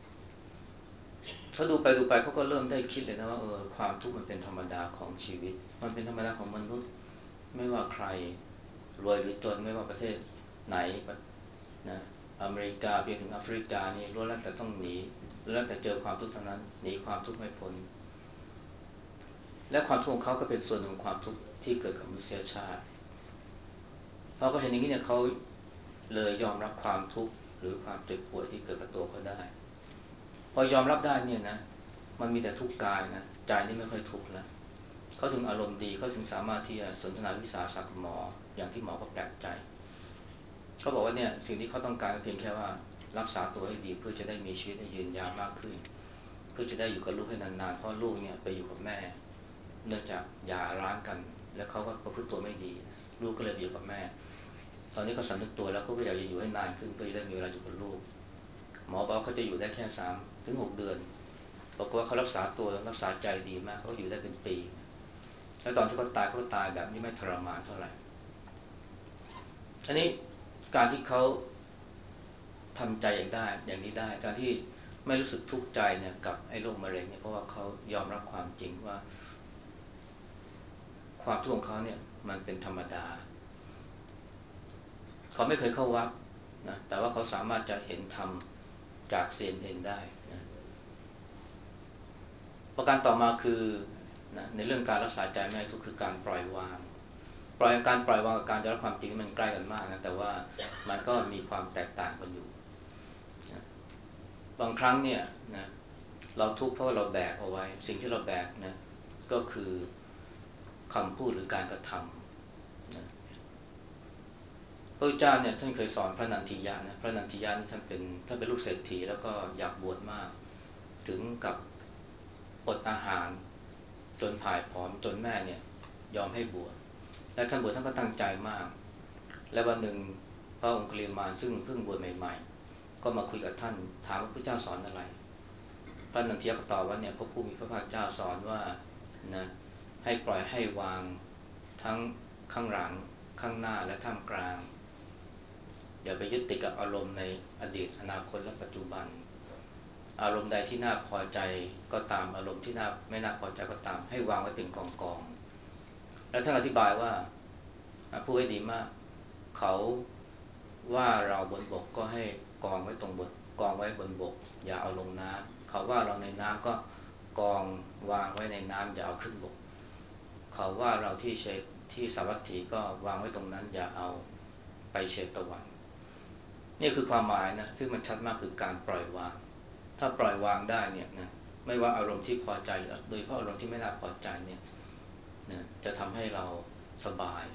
เขาดูไปดูไปเขาก็เริ่มได้คิดเลยนะว่าเออความทุกข์มันเป็นธรรมดาของชีวิตมันเป็นธรรมดาของมนุษย์ไม่ว่าใครรวยหรือจนไม่ว่าประเทศไหนนะอเมริกาไปถึงแอฟริกานี่ล้วนแล้วแต่ต้องหนีล้วนแล้วแต่เจอความทุกข์ทั้งนั้นหนีความทุกข์ไม่พ้นและความทุกข์ของเขาก็เป็นส่วนหนึ่งของความทุกข์ที่เกิดกับมนุษยชาติพอเขาเห็นอย่างนี้เนี่ยเขาเลยยอมรับความทุกข์หรือความเจ็บป่วยที่เกิดกับตัวเขาได้พอยอมรับได้เนี่ยนะมันมีแต่ทุกข์กายนะใจนี่ไม่ค่อยทุกข์แล้วเขาถึงอารมณ์ดีเขาถึงสามารถที่จะสนทนาวิสาสะกับหมออย่างที่หมอก็แปลกใจเขาบอกว่าเนี่ยสิ่งที่เขาต้องการเพียงแค่ว่ารักษาตัวให้ดีเพื่อจะได้มีชีวิตได้ยืนยาวมากขึ้นเพื่อจะได้อยู่กับลูกให้นานๆเพราะลูกเนี่ยไปอยู่กับแม่เนื่องจากหย่าร้างกันแล้วเขาก็ประพฤติตัวไม่ดีลูกก็เลยไปอยู่กับแม่ตอนนี้เขาสำนึกตัวแล้วเขาก็อยากจะอยู่ให้นานขึ้นเพื่อจะได้มีเวลาอยู่กับลูกหมอบอกเขาจะอยู่ได้แค่สามถึงหกเดือนบอกว่าเขารักษาตัวรักษาใจดีมากเขาอยู่ได้เป็นปีแล้วตอนที่เขาตายเขาตายแบบนี้ไม่ทรมานเท่าไหร่อันนี้การที่เขาทำใจอย่างได้อย่างนี้ได้การที่ไม่รู้สึกทุกข์ใจเนี่ยกับไอ้โรคมะเร็งเนี่ยเพราะว่าเขายอมรับความจริงว่าความทุกข์ของเขาเนี่ยมันเป็นธรรมดาเขาไม่เคยเข้าวัดนะแต่ว่าเขาสามารถจะเห็นธรรมจาก ซี เอ็น เอ็น ได้นะประการต่อมาคือนะในเรื่องการรักษาใจไม่ให้ทุกข์คือการปล่อยวางปล่อยการปล่อยวางกับการยอมรับความจริงมันใกล้กันมากนะแต่ว่ามันก็มีความแตกต่างกันอยู่นะบางครั้งเนี่ยนะเราทุกข์เพราะว่าเราแบกเอาไว้สิ่งที่เราแบกนะก็คือคำพูดหรือการกระทำนะพระพุทธเจ้าเนี่ยท่านเคยสอนพระนันทิยะนะพระนันทิยะนี่ท่านเป็นท่านเป็นลูกเศรษฐีแล้วก็อยากบวชมากถึงกับอดอาหารจนผายผอมจนแม่เนี่ยยอมให้บวชและท่านบวชท่านก็ตั้งใจมากและวันหนึ่งพระองคุลิมานซึ่งเพิ่งบวชใหม่ๆก็มาคุยกับท่านถามว่าพระเจ้าสอนอะไรพระนันทิยะก็ตอบว่าเนี่ยพระผู้มีพระภาคเจ้าสอนว่านะให้ปล่อยให้วางทั้งข้างหลังข้างหน้าและท่ามกลางอย่าไปยึดติดกับอารมณ์ในอดีตอนาคตและปัจจุบันอารมณ์ใดที่น่าพอใจก็ตามอารมณ์ที่น่าไม่น่าพอใจก็ตามให้วางไว้เป็นกองๆแล้วท่านอธิบายว่าพูดให้ดีมากเขาว่าเราบนบกก็ให้กองไว้ตรงบนกองไว้บนบกอย่าเอาลงน้ำเขาว่าเราในน้ำก็กองวางไว้ในน้ำอย่าเอาขึ้นบกเขาว่าเราที่เชตที่สาวัตถีก็วางไว้ตรงนั้นอย่าเอาไปเชตวันนี่คือความหมายนะซึ่งมันชัดมากคือการปล่อยวางถ้าปล่อยวางได้เนี่ยนะไม่ว่าอารมณ์ที่พอใจหรือโดยเฉพาะอารมณ์ที่ไม่น่าพอใจเนี่ยนะจะทำให้เราสบาย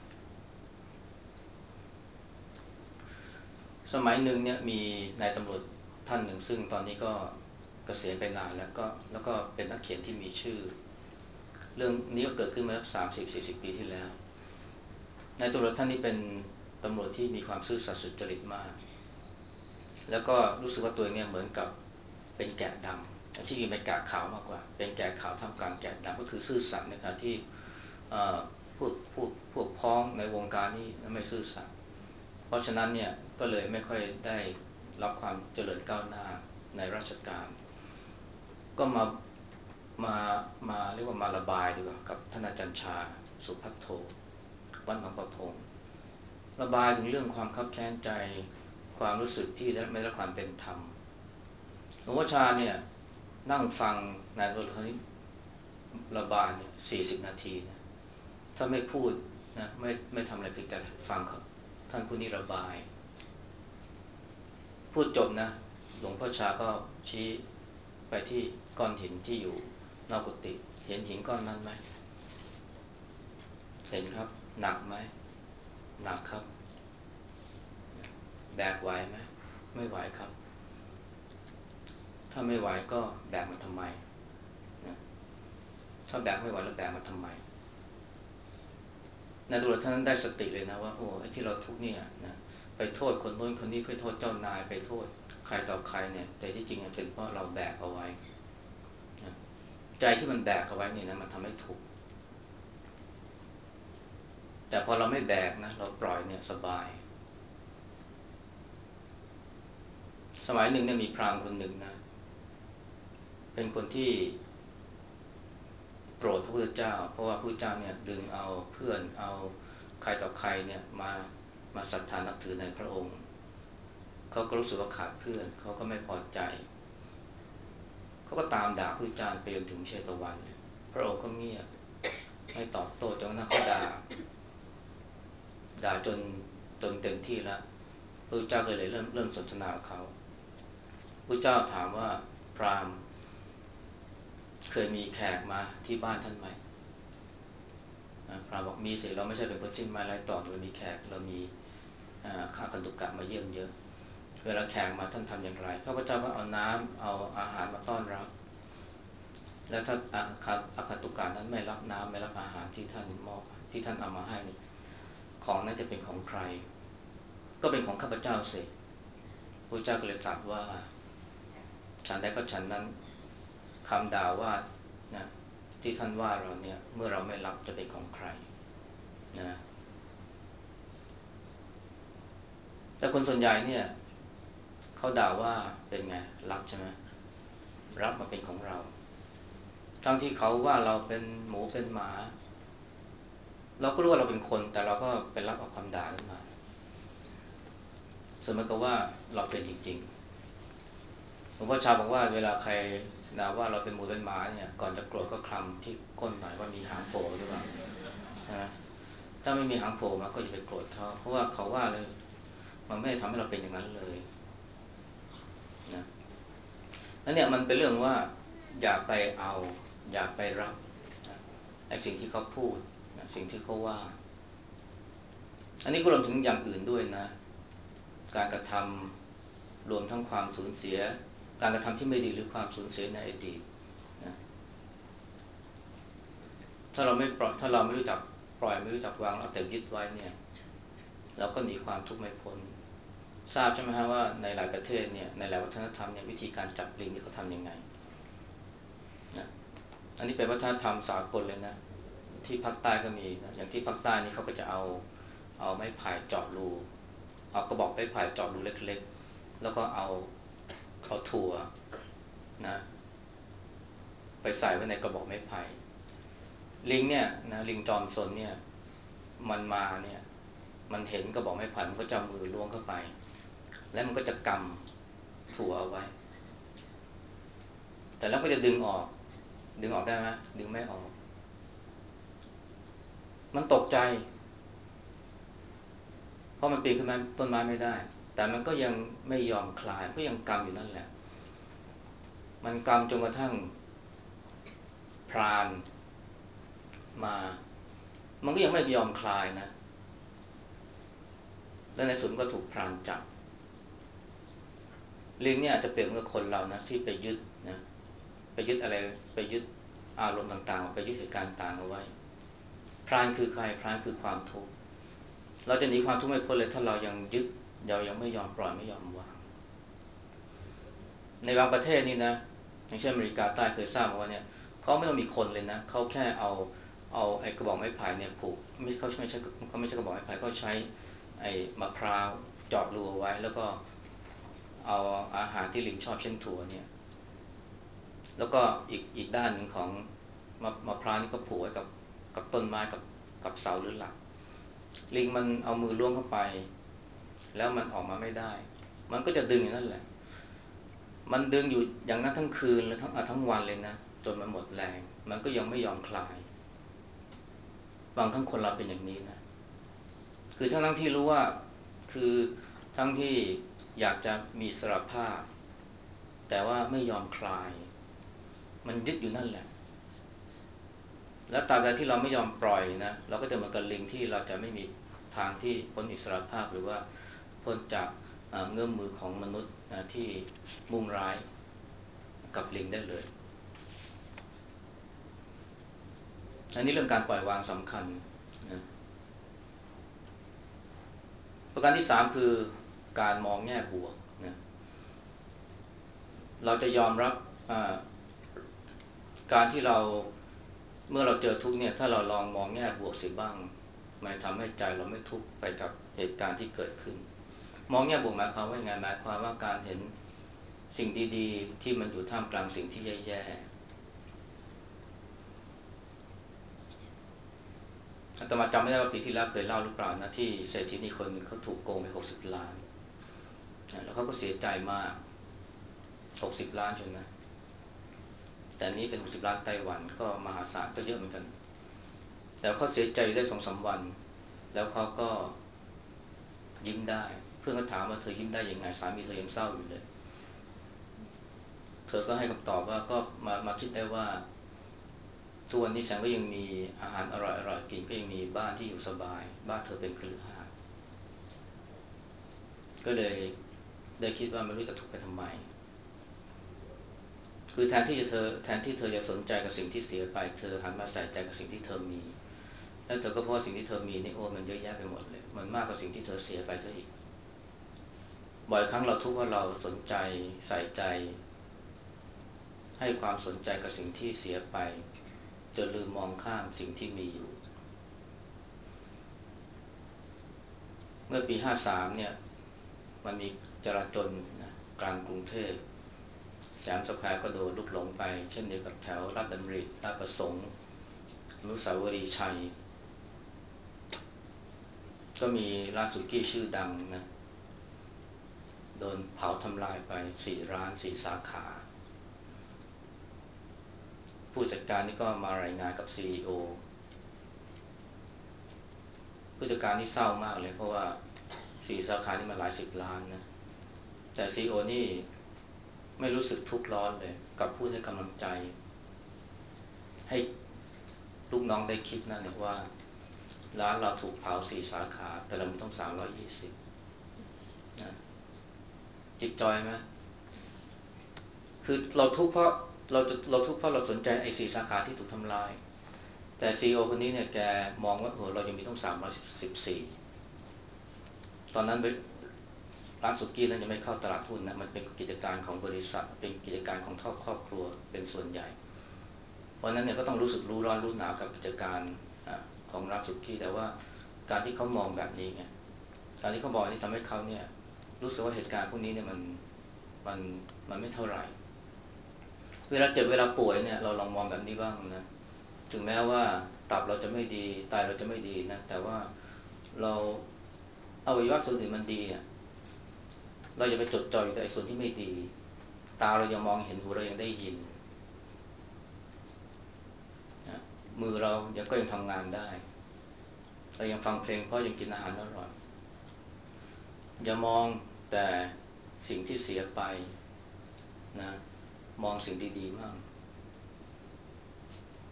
สมัยหนึ่งเนี่ยมีนายตำรวจท่านหนึ่งซึ่งตอนนี้ก็เกษียณไปนานแล้วก็แล้วก็เป็นนักเขียนที่มีชื่อเรื่องนี้ก็เกิดขึ้นมาสักสามสิบสี่สิบปีที่แล้วนายตำรวจท่านนี้เป็นตำรวจที่มีความซื่อสัตย์สุจริตมากแล้วก็รู้สึกว่าตัวเองเนี่ยเหมือนกับเป็นแกะดำที่จริงเป็นแกะขาวมากกว่าเป็นแกะขาวท่ามกลางแกะดำก็คือซื่อสัตย์ในการที่พวกพวกพวกพ้องในวงการนี้ไม่ซื่อสัตย์เพราะฉะนั้นเนี่ยก็เลยไม่ค่อยได้รับความเจริญก้าวหน้าในราชการก็มามามาเรียกว่ามาระบายดีกว่ากับท่านอาจารย์ชาสุภัทโทวัดหนองประพงระบายถึงเรื่องความคับแค้นใจความรู้สึกที่ไม่ได้ความเป็นธรรมหลวงพ่อชาเนี่ยนั่งฟังนายตำรวจคนนี้ระบายเนี่ยสี่สิบนาทีนะถ้าไม่พูดนะไม่ไม่ทำอะไรเพียงแต่ฟังเขาท่านผู้นี้ระบายพูดจบนะหลวงพ่อชาก็ชี้ไปที่ก้อนหินที่อยู่นอกกุฏิเห็นหินก้อนนั้นไหมเห็นครับหนักไหมหนักครับแบกไหวไหมไม่ไหวครับถ้าไม่ไหวก็แบกมันทำไมถ้าแบกไม่ไหวแล้วแบกมันทำไมนายตำรวจท่านนั้นได้สติเลยนะว่าโอ้ไอ้ที่เราทุกข์เนี่ยนะไปโทษคนโน้นคนนี้ไปโทษเจ้านายไปโทษใครต่อใครเนี่ยแต่ที่จริงเป็นเพราะเราแบกเอาไว้นะใจที่มันแบกเอาไว้เนี่ยนะมันทำให้ทุกข์แต่พอเราไม่แบกนะเราปล่อยเนี่ยสบายสมัยหนึ่งเนี่ยมีพราหมณ์คนหนึ่งนะเป็นคนที่โปรดพระพุทธเจ้าเพราะว่าพระพุทธเจ้าเนี่ยดึงเอาเพื่อนเอาใครต่อใครเนี่ยมามาศรัทธานับถือในพระองค์เขาก็รู้สึกว่าขาดเพื่อนเขาก็ไม่พอใจเขาก็ตามด่าพระพุทธเจ้าไปจนถึงเชตวันพระองค์ก็เงียบไม่ตอบโต้จนกระทั่งเขาด่าด่าจนจนเต็มที่แล้วพระพุทธเจ้าก็เลยเริ่มเริ่มสนทนากับเขาพระพุทธเจ้าถามว่าพราหมณ์เคยมีแขกมาที่บ้านท่านไหมพราหมณ์บอกมีสิเราไม่ใช่เป็นคนสิ้นไม้ไร้ตอกเรามีแขกเรามีข้าคันตุกะมาเยี่ยมเยอะเวลาแขกมาท่านทำอย่างไรข้าพเจ้าก็เอาน้ำเอาอาหารมาต้อนรับแล้วถ้าอาคันตุกะนั้นไม่รับน้ำไม่รับอาหารที่ท่านมอบที่ท่านเอามาให้ของนั้นจะเป็นของใครก็เป็นของข้าพเจ้าสิพระเจ้าก็เลยตรัสว่าฉันได้ก็ฉันนั้นคำด่าว่านะที่ท่านว่าเราเนี่ยเมื่อเราไม่รับจะเป็นของใครนะแต่คนส่วนใหญ่เนี่ยเขาด่าว่าเป็นไงรับใช่ไหมรับมาเป็นของเราทั้งที่เขาว่าเราเป็นหมูเป็นหมาเราก็รู้ว่าเราเป็นคนแต่เราก็ไปรับเอาคำด่านั้นมาสมมติกับว่าเราเป็นจริงๆหลวงพ่อชาบอกว่าเวลาใครด่าว่าเราเป็นหมูเป็นหมาเนี่ยก่อนจะโกรธก็คลำที่ก้นหน่อยว่ามีหางโผล่หรือเปล่านะถ้าไม่มีหางโผล่มาก็จะไปโกรธเขาเพราะว่าเขาว่าเลยมันไม่ได้ทำให้เราเป็นอย่างนั้นเลยนะนั่นเนี่ยมันเป็นเรื่องว่าอย่าไปเอาอย่าไปรับไอ้สิ่งที่เขาพูดนะสิ่งที่เขาว่าอันนี้ก็รวมถึงอย่างอื่นด้วยนะการกระทำรวมทั้งความสูญเสียการกระทำที่ไม่ดีหรือความสูญเสียในอดีตนะถ้าเราไม่ปล่อยถ้าเราไม่รู้จักปล่อยไม่รู้จักวางเอาแต่ยึดไว้เนี่ยเราก็หนีความทุกข์ไม่พ้นทราบใช่ไหมฮะว่าในหลายประเทศเนี่ยในหลายวัฒนธรรมเนี่ยวิธีการจับลิงนี่เขาทำยังไงนะอันนี้เป็นวัฒนธรรมสากลเลยนะที่ภาคใต้ก็มีนะอย่างที่ภาคใต้นี่เขาก็จะเอาเอาไม้ไผ่เจาะรูเอากระบอกไม้ไผ่เจาะรูเล็กๆแล้วก็เอาเอาถั่วนะไปใส่ไว้ในกระบอกไม้ไผ่ลิงเนี่ยนะลิงจอมซนเนี่ยมันมาเนี่ยมันเห็นกระบอกไม้ไผ่มันก็จะมือล้วงเข้าไปแล้วมันก็จะกำถั่วเอาไว้แต่แล้วก็จะดึงออกดึงออกได้ไหมดึงไม่ออกมันตกใจเพราะมันปีนขึ้นมาต้นไม้ไม่ได้แต่มันก็ยังไม่ยอมคลายก็ยังกำอยู่นั่นแหละมันกำจนกระทั่งพรานมามันก็ยังไม่ยอมคลายนะแล้วในสุดก็ถูกพรานจับลิงเนี่ยอาจจะเปรียบเหมือนคนเรานะที่ไปยึดนะไปยึดอะไรไปยึดอารมณ์ต่างๆไปยึดเหตุการณ์ต่างเอาไว้พรานคือใครพรานคือความทุกข์เราจะหนีความทุกข์ไม่พ้นเลยถ้าเรายังยึดเรายังไม่ยอมปล่อยไม่ยอมวางในบางประเทศนี่นะอย่างเช่นอเมริกาใต้เคยทราบมาว่าเนี่ยเขาไม่ต้องมีคนเลยนะเขาแค่เอาเอาไอ้กระบอกไม้ไผ่เนี่ยผูกไม่เขาไม่ใช่เขาไม่ใช่กระบอกไม้ไผ่เขาใช้ไอ้มะพร้าวเจาะรูเอาไว้แล้วก็เอาอาหารที่ลิงชอบเช่นถั่วเนี่ยแล้วก็อีกอีกด้านหนึ่งของมะมะพร้าวนี่ก็ผูกไว้กับกับต้นไม้กับกับเสาหรือหลักลิงมันเอามือล้วงเข้าไปแล้วมันออกมาไม่ได้มันก็จะดึงอย่างนั้นแหละมันดึงอยู่อย่างนั้นทั้งคืนและทั้งทั้งวันเลยนะจนมันหมดแรงมันก็ยังไม่ยอมคลายบางครั้งคนเราเป็นอย่างนี้นะคือทั้งทั้งที่รู้ว่าคือทั้งที่อยากจะมีอิสรภาพแต่ว่าไม่ยอมคลายมันยึดอยู่นั่นแหละแล้วตราบใดที่เราไม่ยอมปล่อยนะเราก็จะเหมือนกับลิงที่เราจะไม่มีทางที่พ้นอิสรภาพหรือว่าพ้นจากเงื้อมมือของมนุษย์นะที่มุ่งร้ายกับลิงได้เลยอันนี้เรื่องการปล่อยวางสำคัญนะประการที่สามคือการมองแง่บวกนะเราจะยอมรับการที่เราเมื่อเราเจอทุกข์เนี่ยถ้าเราลองมองแง่บวกสิบ้างมันทำให้ใจเราไม่ทุกข์ไปกับเหตุการณ์ที่เกิดขึ้นมองแง่บวกหมายความว่าไงหมายความว่าการเห็นสิ่งดีๆที่มันอยู่ท่ามกลางสิ่งที่แย่ๆอาตมาจำไม่ได้ว่าปีที่แล้วเคยเล่าหรือเปล่านะที่เศรษฐีนี่คนนึงเขาถูกโกงไปหกสิบล้านแล้วเขาก็เสียใจมากหกสิบล้านจนนะแต่นี้เป็นหกสิบล้านไต้หวันก็มหาศาลก็เยอะเหมือนกันแต่เขาเสียใจได้สองสามวันแล้วเขาก็ยิ้มได้เพื่อนก็ถามว่าเธอยิ้มได้ยังไงสามีเธอยังเศร้าอยู่เลยเธอก็ให้คำตอบว่าก็มามาคิดได้ว่าทุกวันนี้ฉันก็ยังมีอาหารอร่อยๆกินก็ยังมีบ้านที่อยู่สบายบ้านเธอเป็นคฤหาสน์ก็เลยได้คิดว่าไม่รู้จะทุกข์ไปทำไมคือแทนที่จะเธอแทนที่เธอจะสนใจกับสิ่งที่เสียไปเธอหันมาใส่ใจกับสิ่งที่เธอมีแล้วเธอก็พบว่าสิ่งที่เธอมีนี่โอ้มันเยอะแยะไปหมดเลยมันมากกว่าสิ่งที่เธอเสียไปซะอีกบ่อยครั้งเราทุกข์ว่าเราสนใจใส่ใจให้ความสนใจกับสิ่งที่เสียไปจนลืมมองข้ามสิ่งที่มีอยู่เมื่อปีห้าสามเนี่ยมันมีจราจรนะกลางกรุงเทพแสมสแควร์ก็โดนลุกหลงไปเช่นเดียวกับแถวลาดดำริลาดประสงค์อนุสาวรีย์ชัยก็มีร้านสุกี้ชื่อดังนะโดนเผาทำลายไปสี่ร้านสี่สาขาผู้จัดการนี่ก็มารายงานกับ ซี อี โอ ผู้จัดการนี่เศร้ามากเลยเพราะว่าสี่สาขานี่มาหลายสิบล้านนะแต่ ซี อี โอ นี่ไม่รู้สึกทุกข์ร้อนเลยกับพูดให้กำลังใจให้ลูกน้องได้คิดนะเนี่ยว่าร้านเราถูกเผาสี่สาขาแต่เรามีต้องสามร้อยยี่สิบนะจิตจอยไหมคือเราทุกข์เพราะเราจะเราทุกข์เพราะเราสนใจไอ้สี่สาขาที่ถูกทำลายแต่ ซี อี โอ คนนี้เนี่ยแกมองว่าโอ้เรายังมีต้องสามร้อยสิบสี่ตอนนั้นร้านสุกี้นั้นยังไม่เข้าตลาดหุ้นนะมันเป็นกิจการของบริษัทเป็นกิจการของครอบครอบครัวเป็นส่วนใหญ่เพราะนั้นเนี่ยก็ต้องรู้สึกรู้ร้อนรู้หนาวกับกิจการของร้านสุกี้แต่ว่าการที่เขามองแบบนี้ไงการที่เขาบอกนี่ทำให้เขาเนี่ยรู้สึกว่าเหตุการณ์พวกนี้เนี่ยมันมันมันไม่เท่าไหร่เวลาเจ็บเวลาป่วยเนี่ยเราลองมองแบบนี้บ้างนะถึงแม้ว่าตับเราจะไม่ดีไตเราจะไม่ดีนะแต่ว่าเราอวัยวะส่วนอื่นมันดีอ่ะเราอย่าไปจดจ่ออยู่แต่ส่วนที่ไม่ดีตาเรายังมองเห็นหูเรายังได้ยินนะมือเรายังก็ยังทำงานได้เรายังฟังเพลงเพราะยังกินอาหารอร่อยอย่ามองแต่สิ่งที่เสียไปนะมองสิ่งดีๆมาก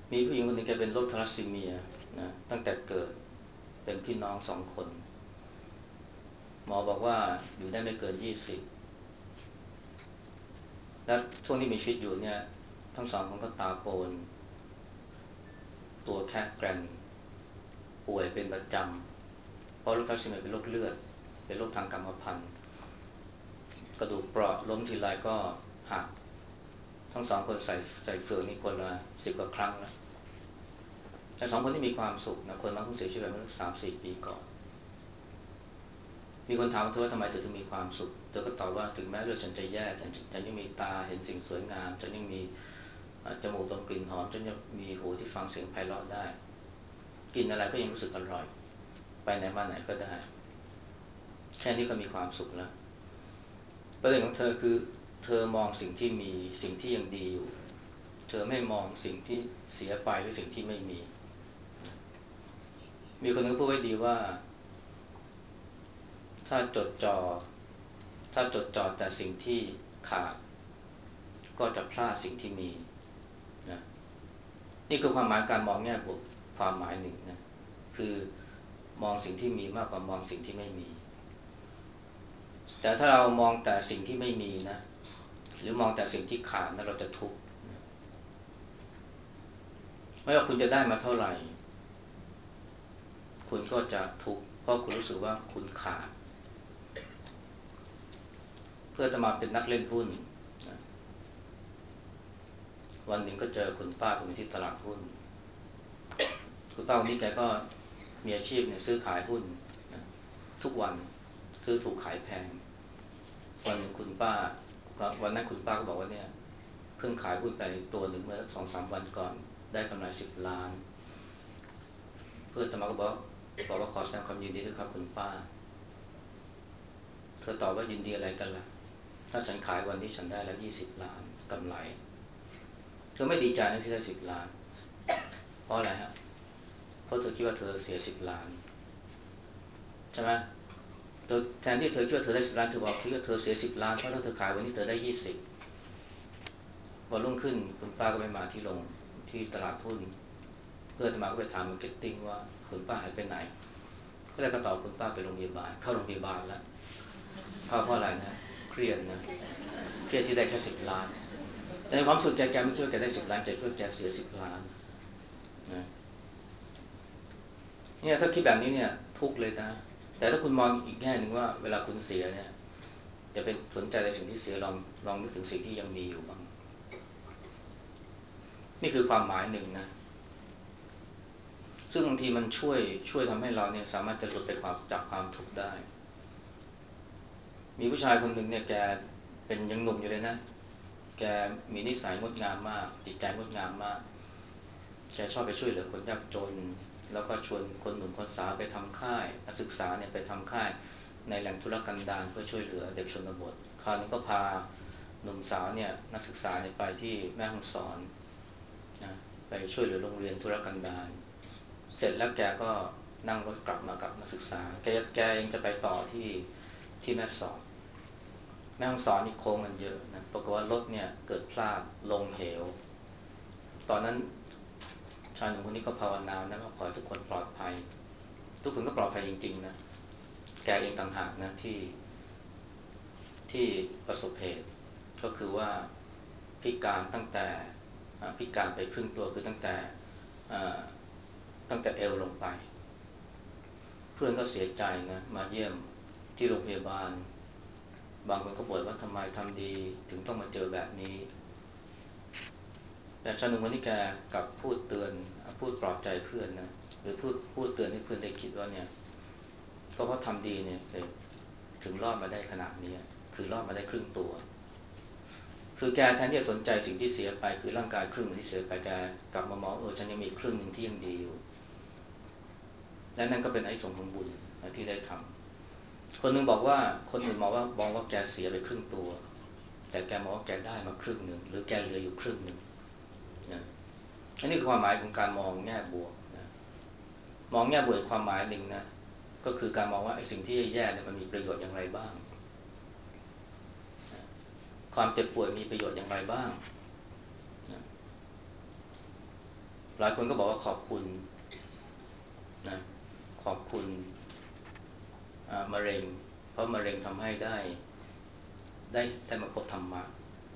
มีผู้หญิงคนหนึ่งแกเป็นโรคทาลัสซีเมียนะตั้งแต่เกิดเป็นพี่น้องสองคนหมอบอกว่าอยู่ได้ไม่เกินยี่สิบและช่วงที่มีชีวิตอยู่เนี่ยทั้งสองคนก็ตาโปนตัวแค่แกรนป่วยเป็นประจำเพราะโรคทาลัสซีเมียเป็นโรคเลือดเป็นโรคทางกรรมพันธุ์กระดูกเปราะล้มทีไรก็หักทั้งสองคนใส่ใส่เฟือกนี่คนละสิบกว่าครั้งแล้วแต่สองคนที่มีความสุขนะคนนั้นเพิ่งเสียชีวิตไปเมื่อสามสี่ปีก่อนมีคนถามเธอว่าทำไมเธอถึงมีความสุขเธอก็ตอบว่าถึงแม้เลือดฉันจะแย่แต่ฉันยังมีตาเห็นสิ่งสวยงามฉันยังมีจมูกดมกลิ่นหอมฉันยังมีหูที่ฟังเสียงไพเราะได้กินอะไรก็ยังรู้สึกอร่อยไปไหนมาไหนก็ได้แค่นี้ก็มีความสุขแล้วประเด็นของเธอคือเธอมองสิ่งที่มีสิ่งที่ยังดีอยู่เธอไม่มองสิ่งที่เสียไปหรือสิ่งที่ไม่มีมีคนนึงพูดไว้ดีว่าถ้าจดจ่อถ้าจดจ่อแต่สิ่งที่ขาดก็จะพลาดสิ่งที่มีนะนี่คือความหมายการมองแง่บวกความหมายหนึ่งนะคือมองสิ่งที่มีมากกว่ามองสิ่งที่ไม่มีแต่ถ้าเรามองแต่สิ่งที่ไม่มีนะหรือมองแต่สิ่งที่ขาดนะเราจะทุกข์ไม่ว่าคุณจะได้มาเท่าไหร่คุณก็จะทุกข์เพราะคุณรู้สึกว่าคุณขาดเพื่อจะมาเป็นนักเล่นหุ้นนะวันหนึ่งก็เจอคุณป้าคนนึงที่ตลาดหุ้นคุณป้าคนนี้แกก็มีอาชีพเนี่ยซื้อขายหุ้นนะทุกวันซื้อถูกขายแพงวันหนึ่งคุณป้าวันนั้นคุณป้าก็บอกว่าเนี่ยเพิ่งขายหุ้นไปตัวหนึ่งเมื่อสองสามวันก่อนได้กำไรสิบล้านเพื่อนตมาก็บอกบอกว่าขอแสดงความยินดีด้วยครับคุณป้าเธอตอบว่ายินดีอะไรกันล่ะถ้าฉันขายวันที่ฉันได้แล้วยี่สิบล้านกำไรเธอไม่ดีใจนะที่ได้สิบล้านเพราะอะไรฮะเพราะเธอคิดว่าเธอเสียสิบล้านใช่ไหมแทนที่เธอคิดว่าเธอได้สิบล้านเธอบอกคิดว่าเธอเสียสิบล้านเพราะถ้าเธอขายวันนี้เธอได้ยี่สิบวันรุ่งขึ้นคุณป้าก็ไปมาที่โรงที่ตลาดหุ้นเพื่อนมาก็ไปถามมาร์เก็ตติ้งว่าคุณป้าหายไปไหนก็เลยก็ตอบคุณป้าไปโรงพยาบาลเข้าโรงพยาบาลแล้วเข้าเพราะอะไรนะเครียดนะเครียดที่ได้แค่สิบล้านแต่ในความสุขแกแกไม่คิดว่าแกได้สิบล้านแกคิดว่าแกเสียสิบล้านนะเนี่ยถ้าคิดแบบนี้เนี่ยทุกเลยนะแต่ถ้าคุณมองอีกแง่หนึ่งว่าเวลาคุณเสียเนี่ยจะเป็นสนใจในสิ่งที่เสียลองลองนึกถึงสิ่งที่ยังมีอยู่บ้างนี่คือความหมายหนึ่งนะซึ่งบางทีมันช่วยช่วยทำให้เราเนี่ยสามารถจะหลุดไปความจากความทุกข์ได้มีผู้ชายคนหนึ่งเนี่ยแกเป็นยังหนุ่มอยู่เลยนะแกมีนิสัยงดงามมากจิตใจงดงามมากแกชอบไปช่วยเหลือคนยากจนแล้วก็ชวนคนหนุ่มคนสาวไปทำค่ายนักศึกษาเนี่ยไปทำค่ายในแหล่งธุรกันดารเพื่อช่วยเหลือเด็กชนบทคราวนี้ก็พาหนุ่มสาวเนี่ยนักศึกษาเนี่ยไปที่แม่ฮ่องสอนนะไปช่วยเหลือโรงเรียนธุรกันดารเสร็จแล้วแกก็นั่งรถกลับมากับนักศึกษาแกแกเองจะไปต่อที่ที่แม่สอดแม่ฮ่องสอนนี่โค้งมันเยอะนะปรากฏว่ารถเนี่ยเกิดพลาดลงเหวตอนนั้นชายหนุ่มคนนี้ก็ภาวนานะว่าขอให้ทุกคนปลอดภัยทุกคนก็ปลอดภัยจริงๆนะแกเองต่างหากนะที่ที่ประสบเหตุก็คือว่าพิการตั้งแต่พิการไปครึ่งตัวคือตั้งแต่ตั้งแต่เอวลงไปเพื่อนก็เสียใจนะมาเยี่ยมที่โรงพยาบาลบางคนก็บ่นว่าทำไมทำดีถึงต้องมาเจอแบบนี้แต่ชายหนุ่มคนนี้แกกลับพูดเตือนพูดปลอบใจเพื่อนนะหรือพูดพูดเตือนให้เพื่อนได้คิดว่าเนี่ยก็เพราะทำดีเนี่ยถึงรอดมาได้ขนาดนี้คือรอดมาได้ครึ่งตัวคือแกแทนที่จะสนใจสิ่งที่เสียไปคือร่างกายครึ่งที่เสียไปแกกลับมามองเออฉันยังมีครึ่งหนึ่งที่ยังดีอยู่และนั่นก็เป็นอานิสงส์ของบุญที่ได้ทำคนหนึ่งบอกว่าคนอื่นมองว่ามองว่าแกเสียไปครึ่งตัวแต่แกมองว่าแกได้มาครึ่งหนึ่งหรือแกเหลืออยู่ครึ่งหนึ่งนะอันนี้คือความหมายของการมองแง่บวกนะมองแง่บวกความหมายหนึ่งนะก็คือการมองว่าไอ้สิ่งที่แย่เนี่ยมันมีประโยชน์อย่างไรบ้างความเจ็บป่วยมีประโยชน์อย่างไรบ้างนะหลายคนก็บอกว่าขอบคุณนะขอบคุณมะเร็งเพราะมะเร็งทำให้ได้ได้ได้มาพบธรรมะ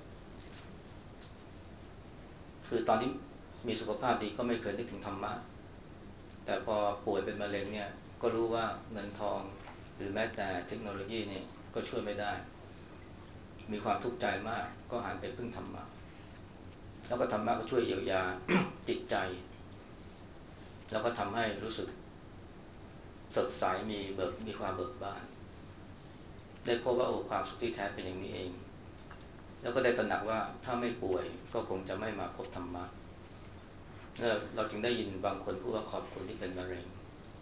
คือตอนที่มีสุขภาพดีก็ไม่เคยนึกถึงธรรมะแต่พอป่วยเป็นมะเร็งเนี่ยก็รู้ว่าเงินทองหรือแม้แต่เทคโนโลยีเนี่ยก็ช่วยไม่ได้มีความทุกข์ใจมากก็หันไปพึ่งธรรมะแล้วก็ธรรมะก็ช่วยเยียวยา จิตใจแล้วก็ทำให้รู้สึกสดใสมีเบิกมีความเบิกบานได้พบว่าโอ้ความสุขที่แท้เป็นอย่างนี้เองแล้วก็ได้ตระหนักว่าถ้าไม่ป่วยก็คงจะไม่มาพบธรรมะเราจึงได้ยินบางคนพูดว่าขอบคุณที่เป็นมะเร็ง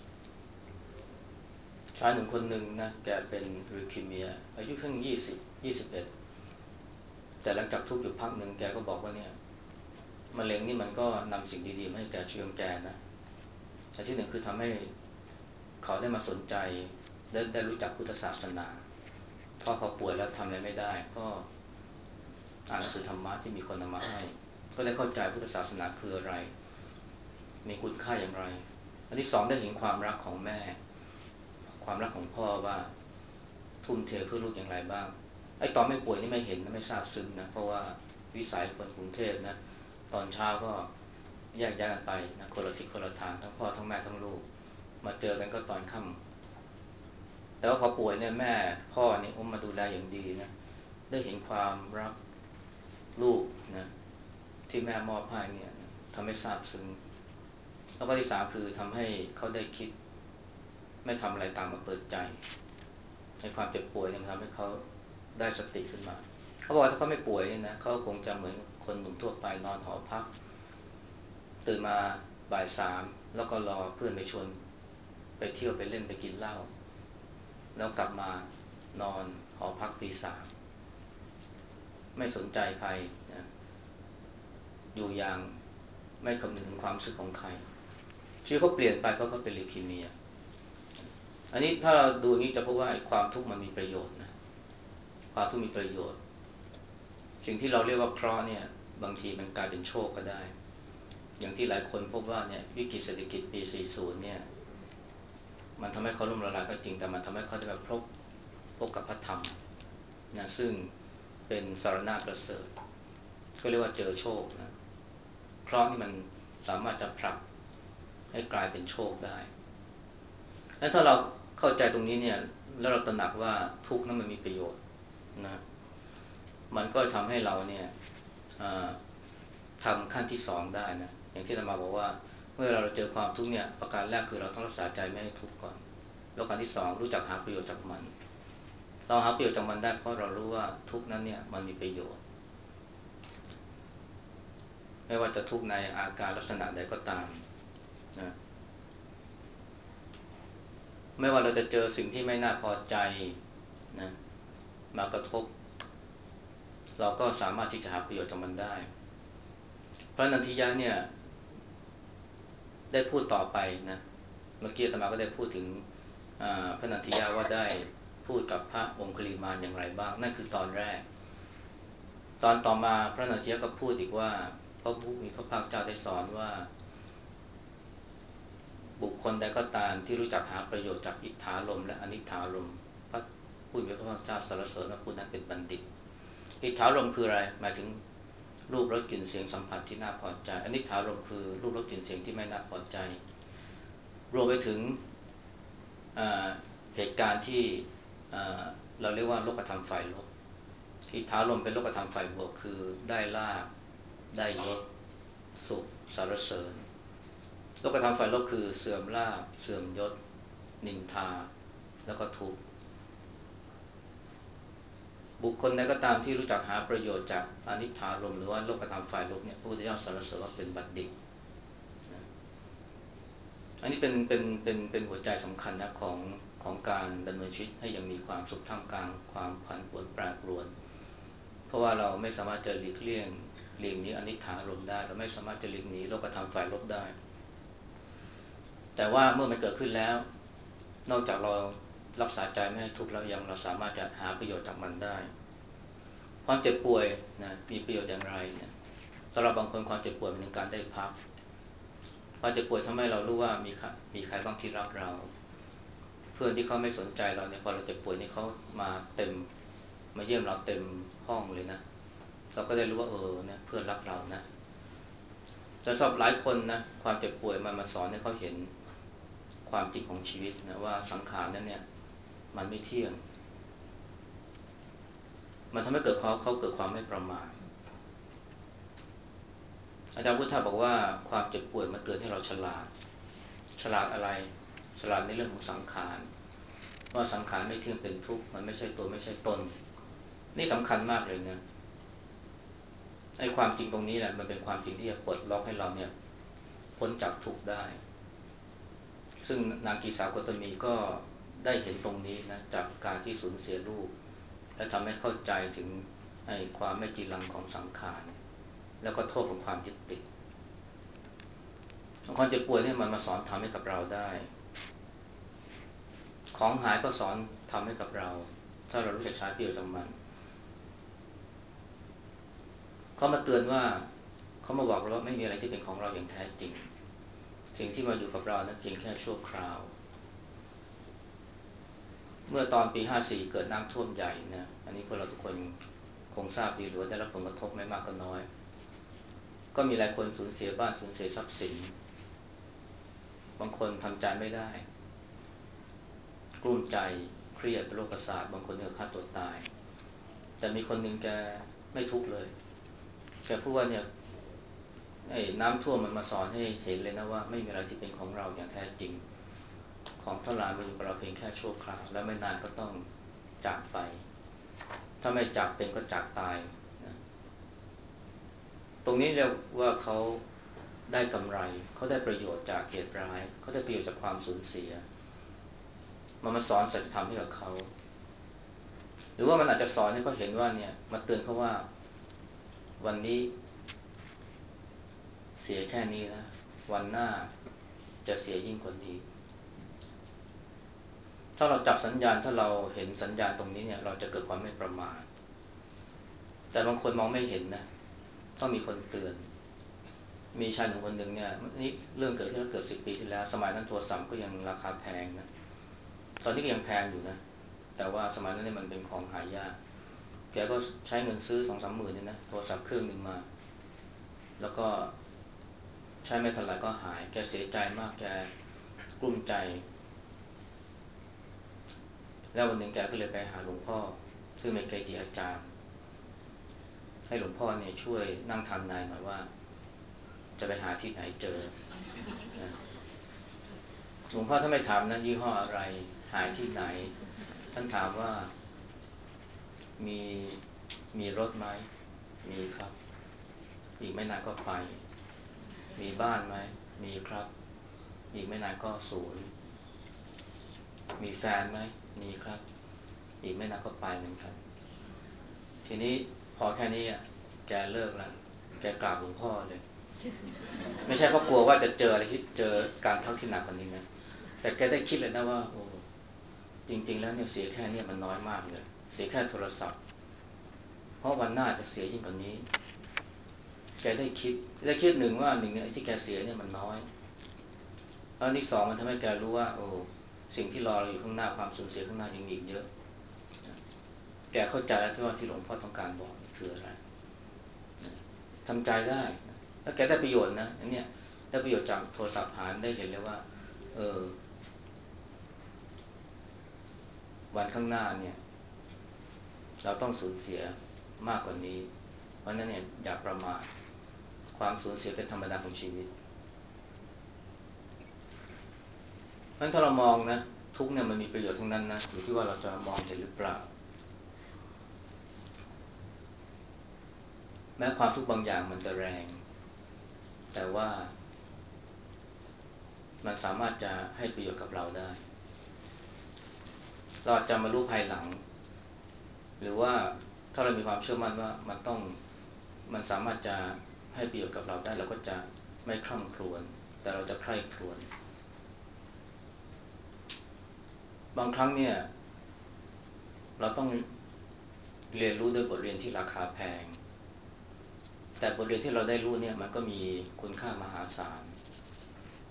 ชายหนุ่มคนหนึ่งนะแกเป็นลิวคีเมียอายุเพิ่งยี่สิบ ยี่สิบเอ็ดแต่หลังจากทุกข์อยู่พักหนึ่งแกก็บอกว่าเนี่ยมะเร็งนี่มันก็นำสิ่งดีๆมาให้แกช่วยแกนะอันที่หนึ่งคือทำให้เขาได้มาสนใจได้ได้รู้จักพุทธศาสนาเพราะพอป่วยแล้วทำอะไรไม่ได้ก็อ่านหนังสือธรรมะที่มีคนนำมาให้ก็ได้เข้าใจพุทธศาสนาคืออะไรมีคุณค่าอย่างไรอันที่สองได้เห็นความรักของแม่ความรักของพ่อว่าทุ่มเทเพื่อลูกอย่างไรบ้างไอ้ตอนไม่ป่วยนี่ไม่เห็นไม่ทราบซึ้งนะเพราะว่าวิสัยคนกรุงเทพนะตอนเช้าก็แยกย้ายกันไปนะคนละทิศคนละทางทั้งพ่อทั้งแม่ทั้งลูกมาเจอกันก็ตอนค่ำแต่ว่าพอป่วยเนี่ยแม่พ่อนี่อุ้มมาดูแลอย่างดีนะได้เห็นความรักลูกนะที่แม่มอบให้เนี่ยทำให้ทราบซึ้งแล้วก็ที่สามคือทำให้เขาได้คิดไม่ทำอะไรตามมาเปิดใจในความเจ็บป่วยเนี่ยมันทำให้เขาได้สติขึ้นมาเขาบอกว่าถ้าเขาไม่ป่วยเนี่ยนะเขาคงจะเหมือนคนหนุ่มทั่วไปนอนหอพักตื่นมาบ่ายสามแล้วก็รอเพื่อนไปชวนไปเที่ยวไปเล่นไปกินเหล้าแล้วกลับมานอนหอพักตีสามไม่สนใจใครนะอยู่อย่างไม่คำนึงถึงความรู้สึกของใครชีวิตเขาเปลี่ยนไปเพราะเขาเป็นลิวคีเมียอันนี้ถ้าเราดูนี้จะพบว่าความทุกข์มันมีประโยชน์นะความทุกข์มีประโยชน์สิ่งที่เราเรียกว่าเคราะห์เนี่ยบางทีมันกลายเป็นโชคก็ได้อย่างที่หลายคนพบว่าเนี่ยวิกฤตเศรษฐกิจปี สี่สิบ เนี่ยมันทำให้เขาล่มละลายก็จริงแต่มันทำให้เขาได้มาพบพบกับพระธรรมนะซึ่งเป็นสารณะประเสริฐก็เรียกว่าเจอโชคนะเคราะห์นี่มันสามารถจะผลักให้กลายเป็นโชคได้แล้วถ้าเราเข้าใจตรงนี้เนี่ยแล้วเราตระหนักว่าทุกข์นั้นมันมีประโยชน์นะมันก็ทำให้เราเนี่ยทำขั้นที่สองได้นะอย่างที่อาจารย์มาบอกว่าเมื่อเราเจอความทุกข์เนี่ยประการแรกคือเราต้องรักษาใจไม่ให้ทุกข์ก่อนแล้วการที่สองรู้จักหาประโยชน์จากมันเราหาประโยชน์จากมันได้เพราะเรารู้ว่าทุกข์นั้นเนี่ยมันมีประโยชน์ไม่ว่าจะทุกข์ในอาการลักษณะใดก็ตามนะไม่ว่าเราจะเจอสิ่งที่ไม่น่าพอใจนะมากระทบเราก็สามารถที่จะหาประโยชน์จากมันได้พระนันทิยะเนี่ยได้พูดต่อไปนะเมื่อกี้อาตมาก็ได้พูดถึงพระนันทิยะว่าได้พูดกับพระองคุลิมานอย่างไรบ้างนั่นคือตอนแรกตอนต่อมาพระนันทิยะก็พูดอีกว่าพระผู้มีพระภาคเจ้าได้สอนว่าบุคคลใดก็ตามที่รู้จักหาประโยชน์จากอิทธารมและอนิทธารมพระผู้มีพระภาคเจ้าสรรเสริญว่าผู้นั้นเป็นบัณฑิตอิทธารมคืออะไรหมายถึงรูปรสกลิ่นเสียงสัมผัสที่น่าพอใจอนิจฐารมณ์คือรูปรสกลิ่นเสียงที่ไม่น่าพอใจรวมไปถึงเหตุการณ์ที่เราเรียกว่าโลกธรรมฝ่ายลบอิทธารมณ์เป็นโลกธรรมฝ่ายบวกคือได้ลาภได้ยศสุขสรรเสริญโลกธรรมฝ่ายลบคือเสื่อมลาภเสื่อมยศนินทาแล้วก็ทุกข์บุคคลใดก็ตามที่รู้จักหาประโยชน์จากอนิจฐารมณ์หรือว่าโลกธรรมฝ่ายลบเนี่ยพระพุทธเจ้าสรรเสริญว่าเป็นบัณฑิตอันนี้เป็นเป็นเป็นเป็นหัวใจสำคัญนะของของการดำเนินชีวิตให้ยังมีความสุขท่ามกลางความผันผวนแปรปรวนเพราะว่าเราไม่สามารถจะหลีกเลี่ยงหลีกหนีอนิจฐารมณ์ได้เราไม่สามารถจะหลีกหนีโลกธรรมฝ่ายลบได้แต่ว่าเมื่อมันเกิดขึ้นแล้วนอกจากเรารักษาใจไม่ให้ทุกข์แล้วยังเราสามารถจะหาประโยชน์จากมันได้ความเจ็บป่วยนะมีประโยชน์อย่างไรนะสำหรับบางคนความเจ็บป่วยเป็นการได้พักความเจ็บป่วยทำให้เรารู้ว่ามีใครมีใครบ้างที่รักเราเพื่อนที่เขาไม่สนใจเราเนี่ยพอเราเจ็บป่วยนี่เขามาเต็มมาเยี่ยมเราเต็มห้องเลยนะเราก็ได้รู้ว่าเออเนี่ยเพื่อนรักเรานะแต่สำหรับหลายคนนะความเจ็บป่วยมันมาสอนให้เขาเห็นความจริงของชีวิตนะว่าสังขารนั้นเนี่ยมันไม่เที่ยงมันทำให้เกิดเขาเขาเกิดความไม่ประมาทอาจารย์พุทธาบอกว่าความเจ็บป่วยมันเตือนให้เราฉลาดฉลาดอะไรฉลาดในเรื่องของสังขารว่าสังขารไม่เที่ยงเป็นทุกข์มันไม่ใช่ตัวไม่ใช่ตนนี่สำคัญมากเลยนะไอ้ความจริงตรงนี้แหละมันเป็นความจริงที่จะปลดล็อกให้เราเนี่ยพ้นจากทุกข์ได้ซึ่งนางกีสาวกตมีก็ได้เห็นตรงนี้นะจากการที่สูญเสียลูกและทำให้เข้าใจถึงไอ้ความไม่จีรังของสังขารแล้วก็โทษของความยึดติดความเจ็บป่วยเนี่ยมันมาสอนทำให้กับเราได้ของหายก็สอนทำให้กับเราถ้าเรารู้จักใช้ประโยชน์จากมันเขามาเตือนว่าเขามาบอกเราว่าไม่มีอะไรที่เป็นของเราอย่างแท้จริงสิ่งที่มาอยู่กับเรานั้นเพียงแค่ชั่วคราวเมื่อตอนปีห้าสี่เกิดน้ำท่วมใหญ่นะอันนี้พวกเราทุกคนคงทราบดีหรือว่าได้รับผลกระทบไม่มากก็น้อยก็มีหลายคนสูญเสียบ้านสูญเสียทรัพย์สินบางคนทำใจไม่ได้กลุ้มใจเครียดเป็นโรคประสาทบางคนถึงฆ่าตัวตายแต่มีคนหนึ่งแกไม่ทุกข์เลยแกพูดว่าเนี่ยไอ้น้ำท่วมมันมาสอนให้เห็นเลยนะว่าไม่มีอะไรที่เป็นของเราอย่างแท้จริงของทั้งหลายมันอยู่กับเราเพียงแค่ชั่วคราวและไม่นานก็ต้องจากไปถ้าไม่จากเป็นก็จากตายนะตรงนี้เรียกว่าเขาได้กำไรเขาได้ประโยชน์จากเหตุร้ายเขาได้ประโยชน์จากความสูญเสียมันมาสอนสัจธรรมให้กับเขาหรือว่ามันอาจจะสอนให้เขาเห็นว่าเนี่ยมาเตือนเขาว่าวันนี้เสียแค่นี้นะวันหน้าจะเสียยิ่งกว่านี้ถ้าเราจับสัญญาณถ้าเราเห็นสัญญาณตรงนี้เนี่ยเราจะเกิดความไม่ประมาทแต่บางคนมองไม่เห็นนะต้องมีคนเตือนมีชายหนุ่มคนหนึ่งเนี่ยนี่เรื่องเกิดขึ้นเกือบสิบปีที่แล้วสมัยนั้นโทรศัพท์ก็ยังราคาแพงนะตอนนี้ก็ยังแพงอยู่นะแต่ว่าสมัยนั้นเนี่ยมันเป็นของหายากแกก็ใช้เงินซื้อสองสามหมื่นเนี่ยนะโทรศัพท์เครื่องหนึ่งมาแล้วก็ใช้ไม่ทันไรก็หายแกเสียใจมากแกกลุ้มใจแล้ววันหนึ่งแกก็เลยไปหาหลวงพ่อซึ่งเป็นเกจิอาจารย์ให้หลวงพ่อเนี่ยช่วยนั่งทำนายหน่อยว่าจะไปหาที่ไหนเจอนะหลวงพ่อท่านไม่ถามนะยี่ห้ออะไรหายที่ไหนท่านถามว่ามีมีรถไหมมีครับอีกไม่นานก็ไปมีบ้านไหมมีครับอีกไม่นานก็ศูนย์มีแฟนไหมมีครับอีกไม่นานก็ไปเหมือนกันทีนี้พอแค่นี้อ่ะแกเลิกแล้วแกกราบหลวงพ่อเลยไม่ใช่เพราะกลัวว่าจะเจออะไรที่เจอการพักที่หนักกว่านี้นะแต่แกได้คิดเลยนะว่าโอ้จริงๆแล้วเนี่ยเสียแค่นี้มันน้อยมากเลยเสียแค่โทรศัพท์เพราะวันหน้าจะเสียยิ่งกว่านี้แกได้คิดได้คิดหนึ่งว่าหนึ่งเนี่ยที่แกเสียเนี่ยมันน้อยแล้วที่สองมันทำให้แกรู้ว่าโอ้สิ่งที่รอเราอยู่ข้างหน้าความสูญเสียข้างหน้ายังมีอีกเยอะแกเข้าใจแล้วที่ว่าที่หลวงพ่อต้องการบอกคืออะไรทำใจได้แล้วแกได้ประโยชน์นะอันเนี้ยได้ประโยชน์จากโทรศัพท์หายได้เห็นเลยว่าเออวันข้างหน้าเนี่ยเราต้องสูญเสียมากกว่านี้เพราะนั้นเนี่ยอย่าประมาทความสูญเสียเป็นธรรมดาของชีวิตเพราะฉะนั้นถ้าเรามองนะทุกเนี่ยมันมีประโยชน์ทั้งนั้นนะอยู่ที่ว่าเราจะมองเห็นหรือเปล่าแม้ความทุกข์บางอย่างมันจะแรงแต่ว่ามันสามารถจะให้ประโยชน์กับเราได้เราจะมารู้ภายหลังหรือว่าถ้าเรามีความเชื่อมั่นว่ามันต้องมันสามารถจะให้ประโยชน์กับเราได้เราก็จะไม่คร่ำครวญแต่เราจะใคร่ครวญบางครั้งเนี่ยเราต้องเรียนรู้ด้วยบทเรียนที่ราคาแพงแต่บทเรียนที่เราได้รู้เนี่ยมันก็มีคุณค่ามหาศาล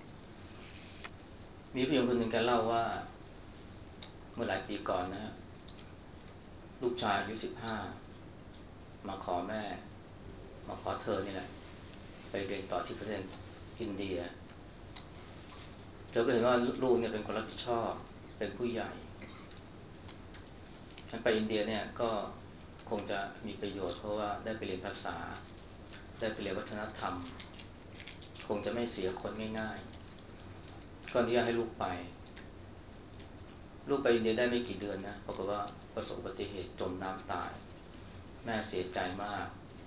มีผู้หญิงคนหนึ่งแกเล่าว่าเมื่อหลายปีก่อนนะลูกชายอายุสิบห้ามาขอแม่มาขอเธอนี่แหละไปเรียนต่อที่ประเทศอินเดียเธอก็เห็นว่าลูกเนี่ยเป็นคนรับผิดชอบเป็นผู้ใหญ่ฉันไปอินเดียเนี่ยก็คงจะมีประโยชน์เพราะว่าได้ไปเรียนภาษาได้ไปเรียนวัฒนธรรมคงจะไม่เสียคนง่ายๆก็อนุญาตให้ลูกไปลูกไปอินเดียได้ไม่กี่เดือนนะปรากฏว่าประสบอุบัติเหตุจมน้ำตายแม่เสียใจมาก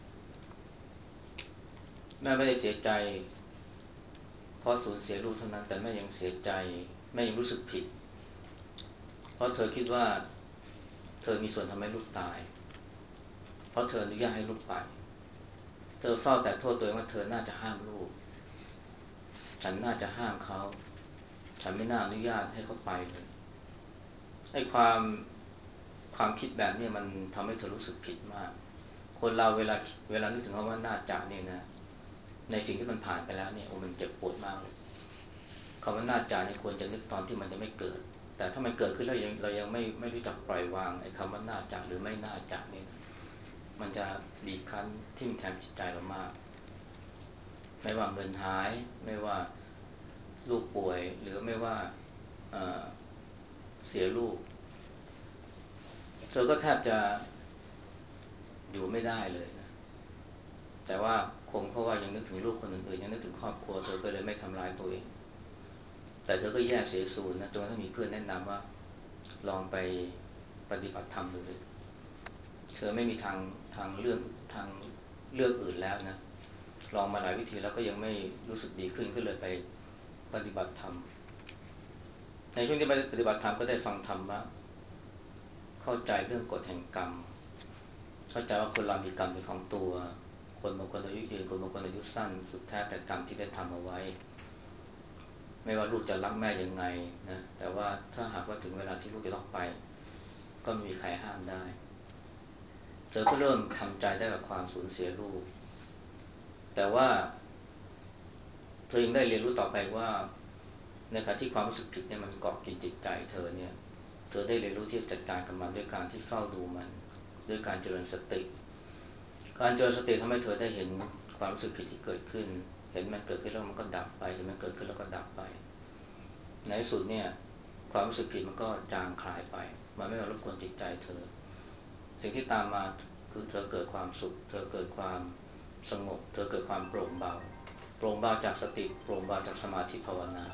แม่ไม่ได้เสียใจเพราะสูญเสียลูกเท่านั้นแต่แม่ยังเสียใจแม่ยังรู้สึกผิดเพราะเธอคิดว่าเธอมีส่วนทำให้ลูกตายเพราะเธออนุญาตให้ลูกไปเธอเฝ้าแต่โทษตัวเองว่าเธอน่าจะห้ามลูกฉันน่าจะห้ามเขาฉันไม่น่าอนุญาตให้เขาไปเลยไอ้ความความคิดแบบนี้มันทำให้เธอรู้สึกผิดมากคนเราเวลาเวลานึกถึงคำว่าน่าจะเนี่ยนะในสิ่งที่มันผ่านไปแล้วเนี่ยโอ้มันเจ็บปวดมากเลยคำว่าน่าจะเนี่ยควรจะนึกตอนที่มันจะไม่เกิดแต่ถ้ามันเกิดขึ้นแล้วยังเรายังไม่ไม่รู้จักปล่อยวางไอ้คำว่าน่าจะหรือไม่น่าจะเนี่ยมันจะบีบคั้นทิ่มแทงจิตใจเรามากไม่ว่าเงินหายไม่ว่าลูกป่วยหรือไม่ว่าเอ่อเสียลูกเธอก็แทบจะอยู่ไม่ได้เลยนะแต่ว่าคงเพราะว่ายังนึกถึงลูกคนอื่นๆยังนึกถึงครอบครัวเธอก็เลยไม่ทำร้ายตัวเองแต่เธอก็แย่เสียศูนย์นะจนกระทั่งมีเพื่อนแนะนำว่าลองไปปฏิบัติธรรมดูเลยเธอไม่มีทางทางเลือกทางเลือกอื่นแล้วนะลองมาหลายวิธีแล้วก็ยังไม่รู้สึกดีขึ้นก็เลยไปปฏิบัติธรรมในช่วงที่ไปปฏิบัติธรรมก็ได้ฟังธรรมะเข้าใจเรื่องกฎแห่งกรรมเข้าใจว่าคนเรามีกรรมเป็นของตัวคนบางคนอายุยืนคนบางคนอายุสั้นสุดแท้แต่กรรมที่ได้ทำเอาไว้ไม่ว่าลูกจะรักแม่ยังไงนะแต่ว่าถ้าหากว่าถึงเวลาที่ลูกจะต้องไปก็ไม่มีใครห้ามได้เธอก็เริ่มทำใจได้กับความสูญเสียลูกแต่ว่าเธอยังได้เรียนรู้ต่อไปว่าในขณะที่ความรู้สึกผิดเนี่ยมันเกาะกินจิตใจเธอเนี่ยเธอได้เรียนรู้ที่จะจัดการกับมันด้วยการที่เฝ้าดูมันด้วยการเจริญสติการเจริญสติทำให้เธอได้เห็นความรู้สึกผิดที่เกิดขึ้นเห็นมันเกิดขึ้นแล้วมันก็ดับไปเห็นมันเกิดขึ้นแล้วก็ดับไปในที่สุดเนี่ยความรู้สึกผิดมันก็จางคลายไปมันไม่มารบกวนจิตใจเธอสิ่งที่ตามมาคือเธอเกิดความสุขเธอเกิดความสงบเธอเกิดความโปร่งเบาโปร่งเบาจากสติโปร่งเบาจากสมาธิภาวนา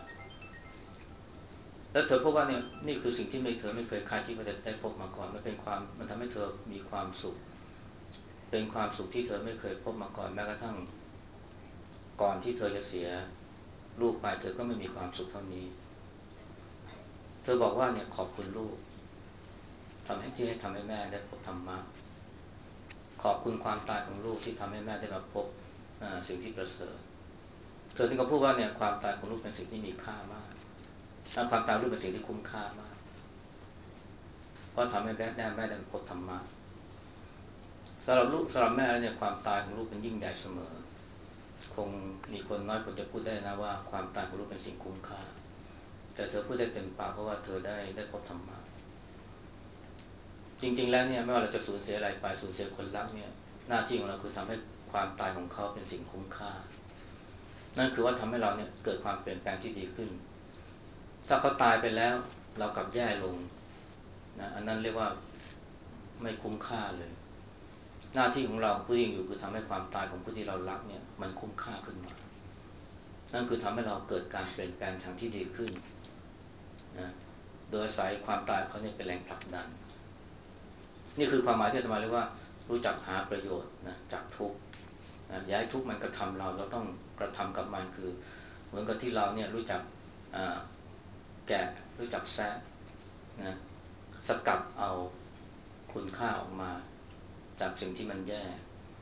แล้วเธอพบว่าเนี่ยนี่คือสิ่งที่ไม่เธอไม่เคยคาดคิดว่าจะได้พบมาก่อนมันเป็นความมันทำให้เธอมีความสุขเป็นความสุขที่เธอไม่เคยพบมาก่อนแม้กระทั่งก่อนที่เธอจะเสียลูกไปเธอก็ไม่มีความสุขเท่านี้เธอบอกว่าเนี่ยขอบคุณลูกทำให้ที่ให้ทำให้แม่ได้พบธรรมะขอบคุณความตายของลูกที่ทำให้แม่ได้มาพบสิ่งที่ประเสริฐเธอที่เขาพูดว่าเนี่ยความตายของลูกเป็นสิ่งที่มีค่ามากและความตายของลูกเป็นสิ่งที่คุ้มค่ามากเพราะทำให้แม่ได้แม่ได้พบธรรมะสำหรับลูกสำหรับแม่แล้วเนี่ยความตายของลูกเป็นยิ่งใหญ่เสมอคงมีคนน้อยคนจะพูดได้นะว่าความตายของลูกเป็นสิ่งคุ้มค่าแต่เธอพูดได้เต็มปากเพราะว่าเธอได้ได้พบธรรมะจริงๆแล้วเนี่ยไม่ว่าเราจะสูญเสียอะไรไปสูญเสียคนรักเนี่ยหน้าที่ของเราคือทำให้ความตายของเขาเป็นสิ่งคุ้มค่านั่นคือว่าทำให้เราเนี่ยเกิดความเปลี่ยนแปลงที่ดีขึ้นถ้าเขาตายไปแล้วเรากลับแย่ลงนะอันนั้นเรียกว่าไม่คุ้มค่าเลยหน้าที่ของเราผู้ที่อยู่คือทำให้ความตายของผู้ที่เรารักเนี่ยมันคุ้มค่าขึ้นมานั่นคือทำให้เราเกิดการเปลี่ยนแปลงทางที่ดีขึ้นนะโดยอาศัยความตายเขาเนี่ยเป็นแรงผลักดันนี่คือความหมายที่อาตมาเรียกว่ารู้จักหาประโยชน์นะจากทุกข์นะอย่าให้ทุกข์มันกระทำเราเราต้องกระทำกับมันคือเหมือนกับที่เราเนี่ยรู้จักแกะรู้จักแซะนะสกัดเอาคุณค่าออกมาจากสิ่งที่มันแย่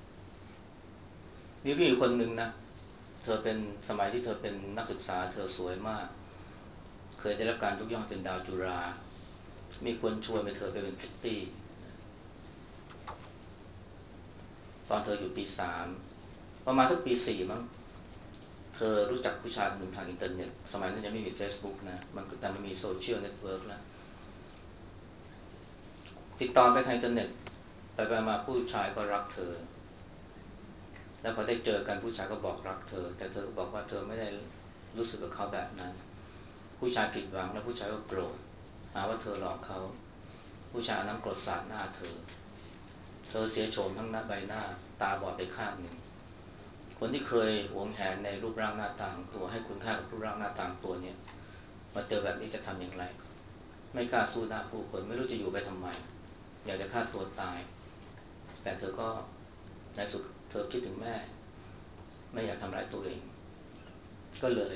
มีพี่คนหนึ่งนะเธอเป็นสมัยที่เธอเป็นนักศึกษาเธอสวยมากเคยได้รับการยกย่องเป็นดาวจุฬามีคนชวนไปเธอไปเป็นพริตตี้ตอนเธออยู่ปีสามประมาณสักปีสี่มั้งเธเธอรู้จักผู้ชายคนหนึ่งทางอินเทอร์เน็ตสมัยนั้นยังไม่มี Facebook นะมันแต่มันมีโซเชียลเน็ตเวิร์กแล้วติดต่อไปทางอินเทอร์เน็ตไปไปมาผู้ชายก็รักเธอแล้วพอได้เจอกันผู้ชายก็บอกรักเธอแต่เธอก็บอกว่าเธอไม่ได้รู้สึกกับเขาแบบนั้นผู้ชายผิดหวังแล้วผู้ชายก็โกรธหาว่าเธอหลอกเขาผู้ชายน้ำกรดสาดหน้าเธอเธอเสียโฉมทั้งหน้าใบหน้าตาบอดไปข้างหนึ่งคนที่เคยหวงแหนในรูปร่างหน้าตาของตัวให้คุณค่ากับรูปร่างหน้าตาของตัวเนี่ยมาเจอแบบนี้จะทำอย่างไรไม่กล้าสู้หน้าผู้คนไม่รู้จะอยู่ไปทำไมอยากจะฆ่าตัวตายแต่เธอก็ในสุดเธอคิดถึงแม่ไม่อยากทำร้ายตัวเองก็เลย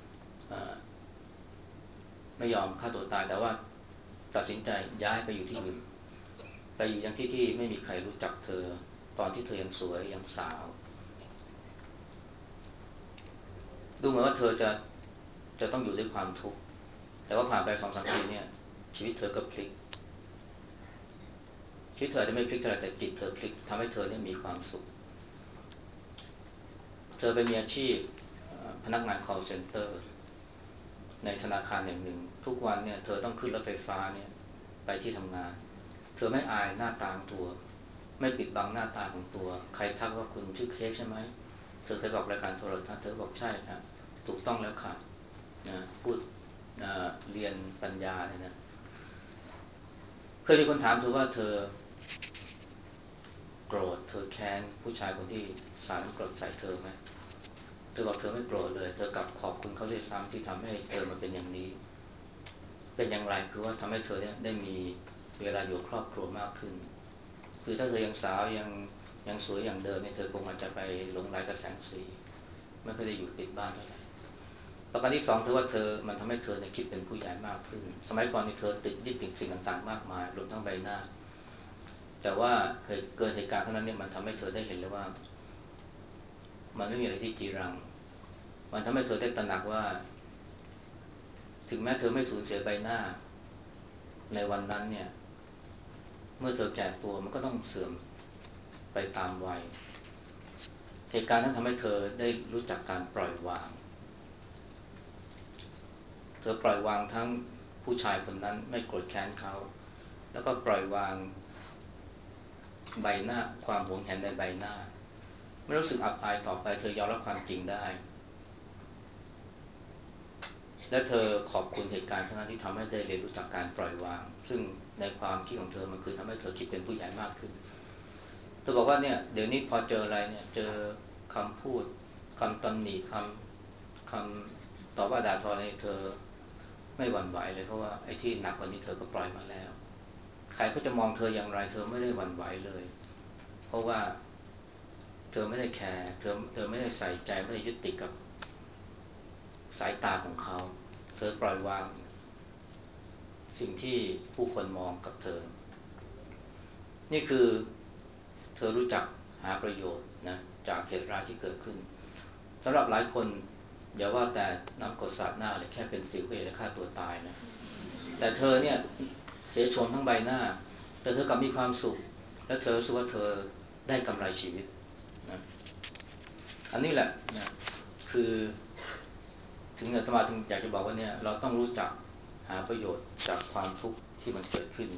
ไม่ยอมฆ่าตัวตายแต่ว่าตัดสินใจย้ายไปอยู่ที่อื่นไปอยู่ยังที่ที่ไม่มีใครรู้จักเธอตอนที่เธอยังสวยยังสาวดูเหมือนว่าเธอจะจะต้องอยู่ด้วยความทุกข์แต่ว่าผ่านไปสองสามปีเนี่ยชีวิตเธอก็พลิกชีวิตเธอจะไม่พลิกเท่าไหร่แต่จิตเธอพลิกทำให้เธอเนี่ยมีความสุขเธอไปมีอาชีพพนักงาน call center ในธนาคารแห่งหนึ่งทุกวันเนี่ยเธอต้องขึ้นรถไฟฟ้าเนี่ยไปที่ทำงานเธอไม่อายหน้าตาของตัวไม่ปิดบังหน้าตาของตัวใครทักว่าคุณชื่อเค้กใช่ไหมเธอเคยบอกรายการโทรทัศน์เธอบอกใช่ครับถูกต้องแล้วค่ะนะพูดเรียนปัญญาเนี่ยนะเคยมีคนถามเธอว่าเธอโกรธเธอแค้นผู้ชายคนที่สาดน้ำกรดใส่เธอไหมเธอบอกเธอไม่โกรธเลยเธอกลับขอบคุณเขาด้วยซ้ำที่ทำให้เธอมาเป็นอย่างนี้เป็นอย่างไรคือว่าทำให้เธอเนี่ยได้มีเวลาอยู่ครอบครัวมากขึ้นคือถ้าเธอยังสาวยังยังสวยอย่างเดิมเนี่ยเธอคงอาจจะไปหลงไหลกับแสงสีไม่ค่อยได้อยู่ติดบ้านเท่าไหร่ประการที่สองคือว่าเธอมันทำให้เธอเนี่ยคิดเป็นผู้ใหญ่มากขึ้นสมัยก่อนนี่เธอติดยึดติดสิ่งต่างๆมากมายรวมทั้งใบหน้าแต่ว่าเคยเกิดเหตุการณ์ครั้งนั้นเนี่ยมันทำให้เธอได้เห็นเลยว่ามันไม่มีอะไรที่จีรังมันทำให้เธอได้ตระหนักว่าถึงแม้เธอไม่สูญเสียใบหน้าในวันนั้นเนี่ยเมื่อเธอแก่ตัวมันก็ต้องเสื่อมไปตามวัยเหตุการณ์นั้นทำให้เธอได้รู้จักการปล่อยวางเธอปล่อยวางทั้งผู้ชายคนนั้นไม่โกรธแค้นเขาแล้วก็ปล่อยวางใบหน้าความหวงแหนในใบหน้าไม่รู้สึกอับอายต่อไปเธอยอมรับความจริงได้และเธอขอบคุณเหตุการณ์ครั้งนั้นที่ทำให้ได้เรียนรู้จักการปล่อยวางซึ่งในความคิดของเธอมันคือทำให้เธอคิดเป็นผู้ใหญ่มากขึ้นเธอบอกว่าเนี่ยเดี๋ยวนี้พอเจออะไรเนี่ยเจอคำพูดคำตำหนิคำคำต่อว่าด่าทออะไรเธอไม่หวั่นไหวเลยเพราะว่าไอ้ที่หนักกว่านี้เธอก็ปล่อยมาแล้วใครเขาจะมองเธออย่างไรเธอไม่ได้หวั่นไหวเลยเพราะว่าเธอไม่ได้แคร์เธอเธอไม่ได้ใส่ใจไม่ได้ยึดติดกับสายตาของเขาเธอปล่อยวางสิ่งที่ผู้คนมองกับเธอนี่คือเธอรู้จักหาประโยชน์นะจากเหตุร้ายที่เกิดขึ้นสำหรับหลายคนอย่าว่าแต่น้ำกรดสาดหน้าเลยแค่เป็นสิวก็จะฆ่าตัวตายนะแต่เธอเนี่ยเสียโฉมทั้งใบหน้าแต่เธอกลับมีความสุขและเธอรู้สึกว่าเธอได้กำไรชีวิตนะอันนี้แหละนะคือถึงอาตมาถึงอยากจะบอกว่าเนี่ยเราต้องรู้จักหาประโยชน์จากความทุกข์ที่มันเกิดขึ้น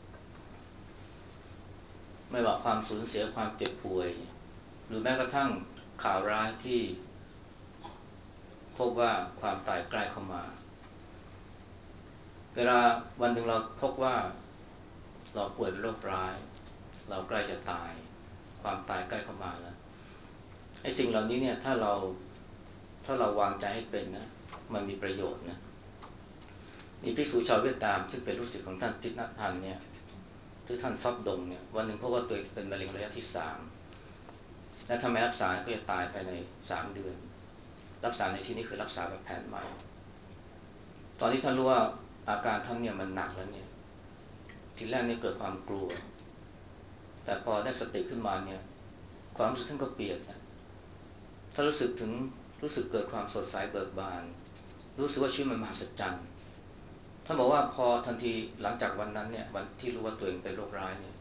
ไม่ว่าความสูญเสียความเจ็บป่วยหรือแม้กระทั่งข่าวร้ายที่พบว่าความตายใกล้เข้ามาเวลาวันหนึ่งเราพบว่าเราป่วยเป็นโรคร้ายเราใกล้จะตายความตายใกล้เข้ามาแล้วไอ้สิ่งเหล่านี้เนี่ยถ้าเราถ้าเราวางใจให้เป็นนะมันมีประโยชน์นะมีภิกษุชาวเวียดนามซึ่งเป็นลูกศิษย์ของท่านทิฏฐทันเนี่ยที่ท่านฟักดงเนี่ยวันหนึ่งเพราะว่าตัวเองเป็นมะเร็งระยะที่สามและถ้าไม่รักษาก็จะตายภายในสามเดือนรักษาในที่นี้คือรักษาแบบแผนใหม่ตอนที่ท่านรู้ว่าอาการท่านเนี่ยมันหนักแล้วเนี่ยทีแรกเนี่ยเกิดความกลัวแต่พอได้สติขึ้นมาเนี่ยความรู้สึกท่านก็เปลี่ยนนะถ้ารู้สึกถึงรู้สึกเกิดความสดใสเบิกบานรู้สึกว่าชีวิตมันมหัศจรรย์ท่านบอกว่าพอทันทีหลังจากวันนั้นเนี่ยวันที่รู้ว่าตัวเองเป็นโรคร้ายเนี่ย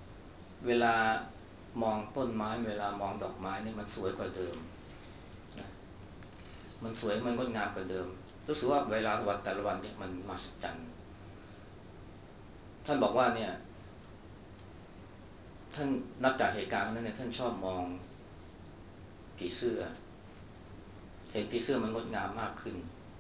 เวลามองต้นไม้เวลามองดอกไม้เนี่ยมันสวยกว่าเดิมนะมันสวยมันงดงามกว่าเดิมรู้สึกว่าเวลาวันแต่ละวันเนี่ยมันมหัศจรรย์ท่านบอกว่าเนี่ยท่านนับจากเหตุการณ์นั้นเนี่ยท่านชอบมองผีเสื้อเห็นผีเสื้อมันงดงามมากขึ้น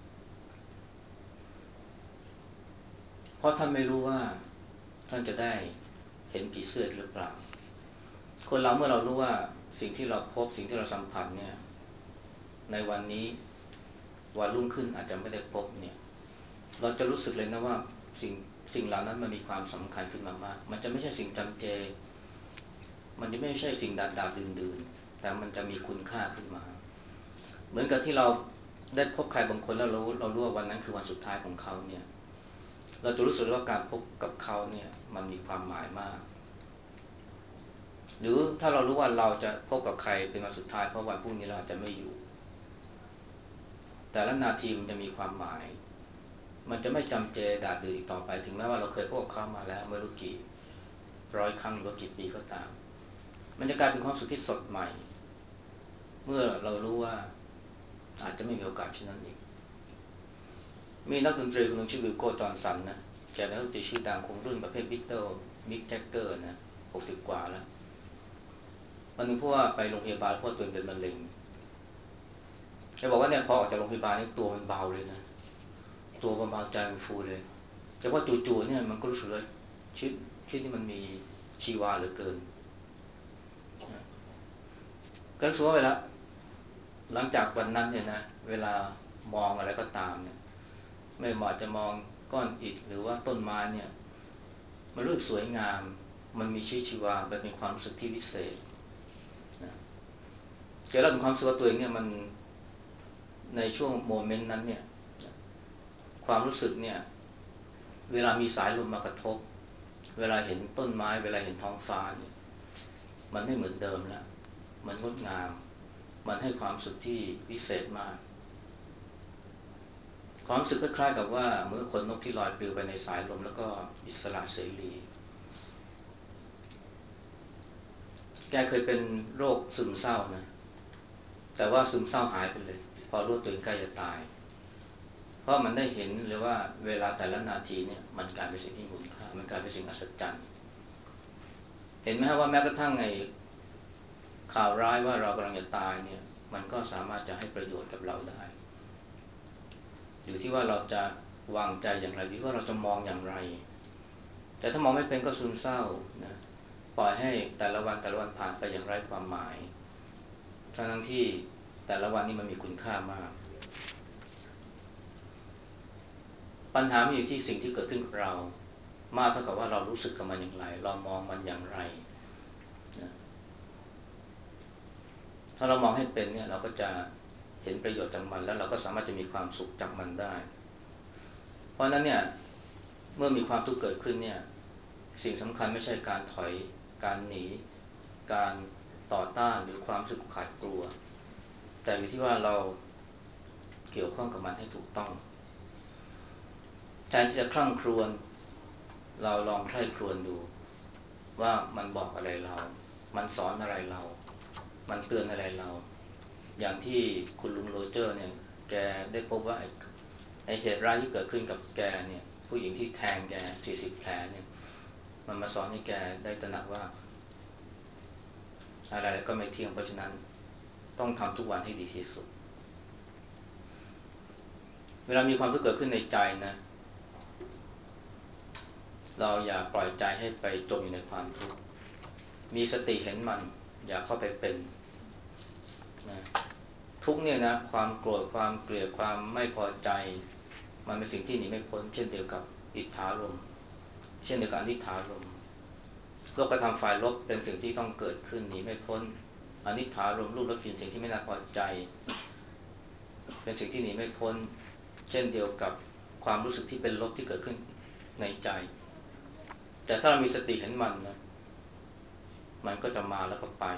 เพราะท่านไม่รู้ว่าท่านจะได้เห็นผีเสื้อหรือเปล่าคนเราเมื่อเรารู้ว่าสิ่งที่เราพบสิ่งที่เราสัมผัสเนี่ยในวันนี้วันรุ่งขึ้นอาจจะไม่ได้พบเนี่ยเราจะรู้สึกเลยนะว่าสิ่งสิ่งเหล่านั้นมันมีความสำคัญขึ้นมามากมันจะไม่ใช่สิ่งจำเจมันจะไม่ใช่สิ่งดาดดาดื่นๆแต่มันจะมีคุณค่าขึ้นมาเหมือนกับที่เราได้พบใครบางคนแล้วเราเรารู้ว่าวันนั้นคือวันสุดท้ายของเขาเนี่ยเราจะรู้สึกว่าการพบกับเขาเนี่ยมันมีความหมายมากหรือถ้าเรารู้ว่าเราจะพบกับใครเป็นวันสุดท้ายเพราะวันพรุ่งนี้เราอาจจะไม่อยู่แต่ละนาทีมันจะมีความหมายมันจะไม่จำเจดาดดื่นอีกต่อไปถึงแม้ว่าเราเคยพบกับเขามาแล้วไม่รู้กี่ร้อยครั้งหรือกี่ปีก็ตามมันจะกลายเป็นความสุขที่สดใหม่เมื่อเรารู้ว่าอาจจะไม่มีโอกาสเช่นนั้นอีกมีนักดนตรีคนหนึ่งชื่อวิลโก้จอห์นสันนะแกเป็นนักดนตรีชื่อดังคงรุ่นประเภทบิทเทิลมิกแจ็คเกอร์นะหกสิบกว่าแล้ววันนึงเพราะว่าไปโรงพยาบาลเพราะตัวเองเป็นมะเร็งแกบอกว่าเนี่ยพอออกจากโรงพยาบาลนี่ตัวมันเบาเลยนะตัวเบาใจมันฟูเลยแต่ว่าจู่ๆเนี่ยมันก็รู้สึกเลยชีวิตชีวิตนี่มันมีชีวาเหลือเกินก็รู้สึกว่าเวลาหลังจากวันนั้นเนี่ยนะเวลามองอะไรก็ตามเนี่ยไม่ว่าจะมองก้อนอิฐหรือว่าต้นไม้เนี่ยมันรู้สึกสวยงามมันมีชีวิตชีวามันเป็นความรู้สึกที่วิเศษนะแกเล่าถึงความรู้สึกว่าตัวเองเนี่ยมันในช่วงโมเมนต์นั้นเนี่ยความรู้สึกเนี่ยเวลามีสายลมมากระทบเวลาเห็นต้นไม้เวลาเห็นท้องฟ้าเนี่ยมันไม่เหมือนเดิมแล้วมันงดงามมันให้ความสุขที่วิเศษมากความรู้สึกคล้ายๆกับว่าเมื่อขนนกที่ลอยปลิวไปในสายลมแล้วก็อิสระเสรีแกเคยเป็นโรคซึมเศร้านะแต่ว่าซึมเศร้าหายไปเลยพอรู้ตัวเองใกล้จะตายเพราะมันได้เห็นเลยว่าเวลาแต่ละนาทีเนี่ยมันกลายเป็นสิ่งที่มีคุณค่ามันกลายเป็นสิ่งอัศจรรย์เห็นไหมครับว่าแม้กระทั่งไอ้ข่าวร้ายว่าเรากำลังจะตายเนี่ยมันก็สามารถจะให้ประโยชน์กับเราได้อยู่ที่ว่าเราจะวางใจอย่างไรหรือว่าเราจะมองอย่างไรแต่ถ้ามองไม่เป็นก็ซึมเศร้านะปล่อยให้แต่ละวันแต่ละวันผ่านไปอย่างไร้ความหมายทั้งที่แต่ละวันนี้มันมีคุณค่ามากปัญหามันอยู่ที่สิ่งที่เกิดขึ้นกับเรามากเท่ากับว่าเรารู้สึกกับมันอย่างไรเรามองมันอย่างไรนะถ้าเรามองให้เป็นเนี่ยเราก็จะเห็นประโยชน์จากมันแล้วเราก็สามารถจะมีความสุขจากมันได้เพราะนั้นเนี่ยเมื่อมีความทุกข์เกิดขึ้นเนี่ยสิ่งสำคัญไม่ใช่การถอยการหนีการต่อต้านหรือความรู้สึกขาดกลัวแต่อยู่ที่ว่าเราเกี่ยวข้องกับมันให้ถูกต้องแทนที่จะคร่ำครวญเราลองใคร่ครวญดูว่ามันบอกอะไรเรามันสอนอะไรเรามันเตือนอะไรเราอย่างที่คุณลุงโรเจอร์เนี่ยแกได้พบว่าไอ้ไอ้เหตุร้ายที่เกิดขึ้นกับแกเนี่ยผู้หญิงที่แทงแกสี่สิบแผลเนี่ยมันมาสอนให้แกได้ตระหนักว่าอะไรก็ไม่เที่ยงเพราะฉะนั้นต้องทำทุกวันให้ดีที่สุดเวลามีความทุกข์เกิดขึ้นในใจนะเราอย่าปล่อยใจให้ไปจมอยู่ในความทุกข์มีสติเห็นมันอย่าเข้าไปเป็นนะทุกเนี่ยนะความโกรธความเกลียดความไม่พอใจมันเป็นสิ่งที่หนีไม่พ้นเช่นเดียวกับอิทธารมณ์เช่นเดียวกับอนิจฐารมณ์โลกธรรมฝ่ายลบเป็นสิ่งที่ต้องเกิดขึ้นหนีไม่พ้นอนิจฐารมณ์รูปรสกลิ่นสิ่งที่ไม่น่าพอใจเป็นสิ่งที่หนีไม่พ้นเช่นเดียวกับความรู้สึกที่เป็นลบที่เกิดขึ้นในใจแต่ถ้าเรามีสติเห็นมันนะมันก็จะมาแล้วก็ไป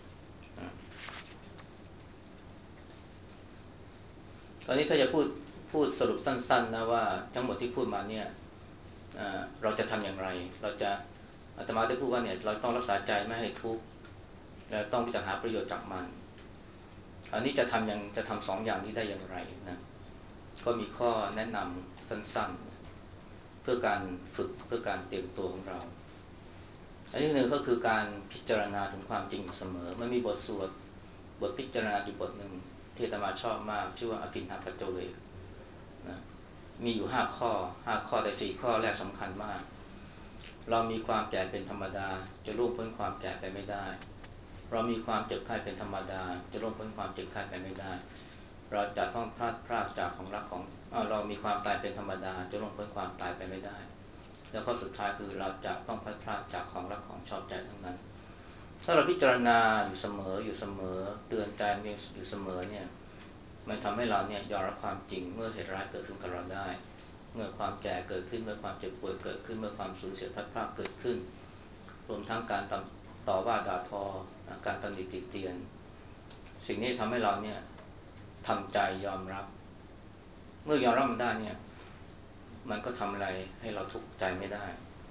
ตอนนี้ถ้าจะพูดพูดสรุปสั้นๆนะว่าทั้งหมดที่พูดมาเนี่ยเราจะทำอย่างไรเราจะอาตมาได้พูดว่าเนี่ยเราต้องรักษาใจไม่ให้ทุกข์และต้องพิจารณาประโยชน์จากมันอันนี้จะทำยังจะทำสองอย่างนี้ได้อย่างไรนะก็มีข้อแนะนำสั้นๆเพื่อการฝึกเพื่อการเตรียมตัวของเราอันที่หนึ่งก็คือการพิจารณาถึงความจริงเสมอมันมีบทสวดบทพิจารณาอยู่บทหนึ่งที่อาตมาชอบมากชื่อว่าอภินหปัจจเวกนะมีอยู่ห้าข้อห้าข้อแต่สี่ข้อแรกสำคัญมากเรามีความแก่เป็นธรรมดาจะล่วงพ้นความแก่ไปไม่ได้เรามีความเจ็บไข้เป็นธรรมดาจะล่วงพ้นความเจ็บไข้ไปไม่ได้เราจะต้องพลาดพลาดจากของรักของเอ่อเรามีความตายเป็นธรรมดาจะล่วงพ้นความตายไปไม่ได้แล้วข้อสุดท้ายคือเราจะต้องพลาดพลาดจากของรักของชอบใจทั้งนั้นถ้าเราพิจารณาอยู่เสมออยู่เสมอเตือนใจอยู่เสมอเนี่ยมันทำให้เราเนี่ยยอมรับความจริงเมื่อเหตุร้ายเกิดขึ้นกับเราได้เมื่อความแก่เกิดขึ้นเมื่อความเจ็บป่วยเกิดขึ้นเมื่อความสูญเสียพลาดพลาดเกิดขึ้นรวมทั้งการต่อว่าด่าทอการตำหนิติเตียนสิ่งนี้ทำให้เราเนี่ยทำใจยอมรับเมื่อยอมรับมันได้เนี่ยมันก็ทำอะไรให้เราทุกข์ใจไม่ได้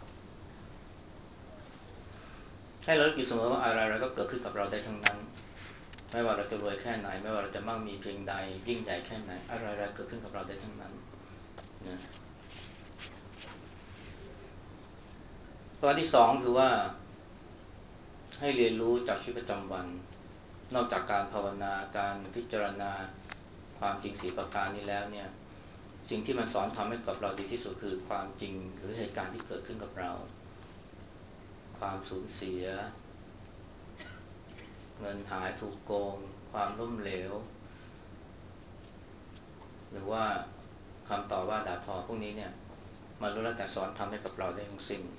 ให้เราคิดเสมอว่าอะไรๆก็เกิดขึ้นกับเราได้ทั้งนั้นไม่ว่าเราจะรวยแค่ไหนไม่ว่าเราจะมั่งมีเพียงใดยิ่งใหญ่แค่ไหนอะไรๆเกิดขึ้นกับเราได้ทั้งนั้นนะประการที่สองคือว่าให้เรียนรู้จากชีวิตประจำวันนอกจากการภาวนาการพิจารณาความจริงสี่ประการนี้แล้วเนี่ยสิ่งที่มันสอนทำให้กับเราดีที่สุดคือความจริงหรือเหตุการณ์ที่เกิดขึ้นกับเราความสูญเสียเงินหายถูกโกงความล้มเหลวหรือว่าคำต่อว่าด่าทอพวกนี้เนี่ยมันรู้แล้วแต่สอนทำให้กับเราได้ทั้งสิ้น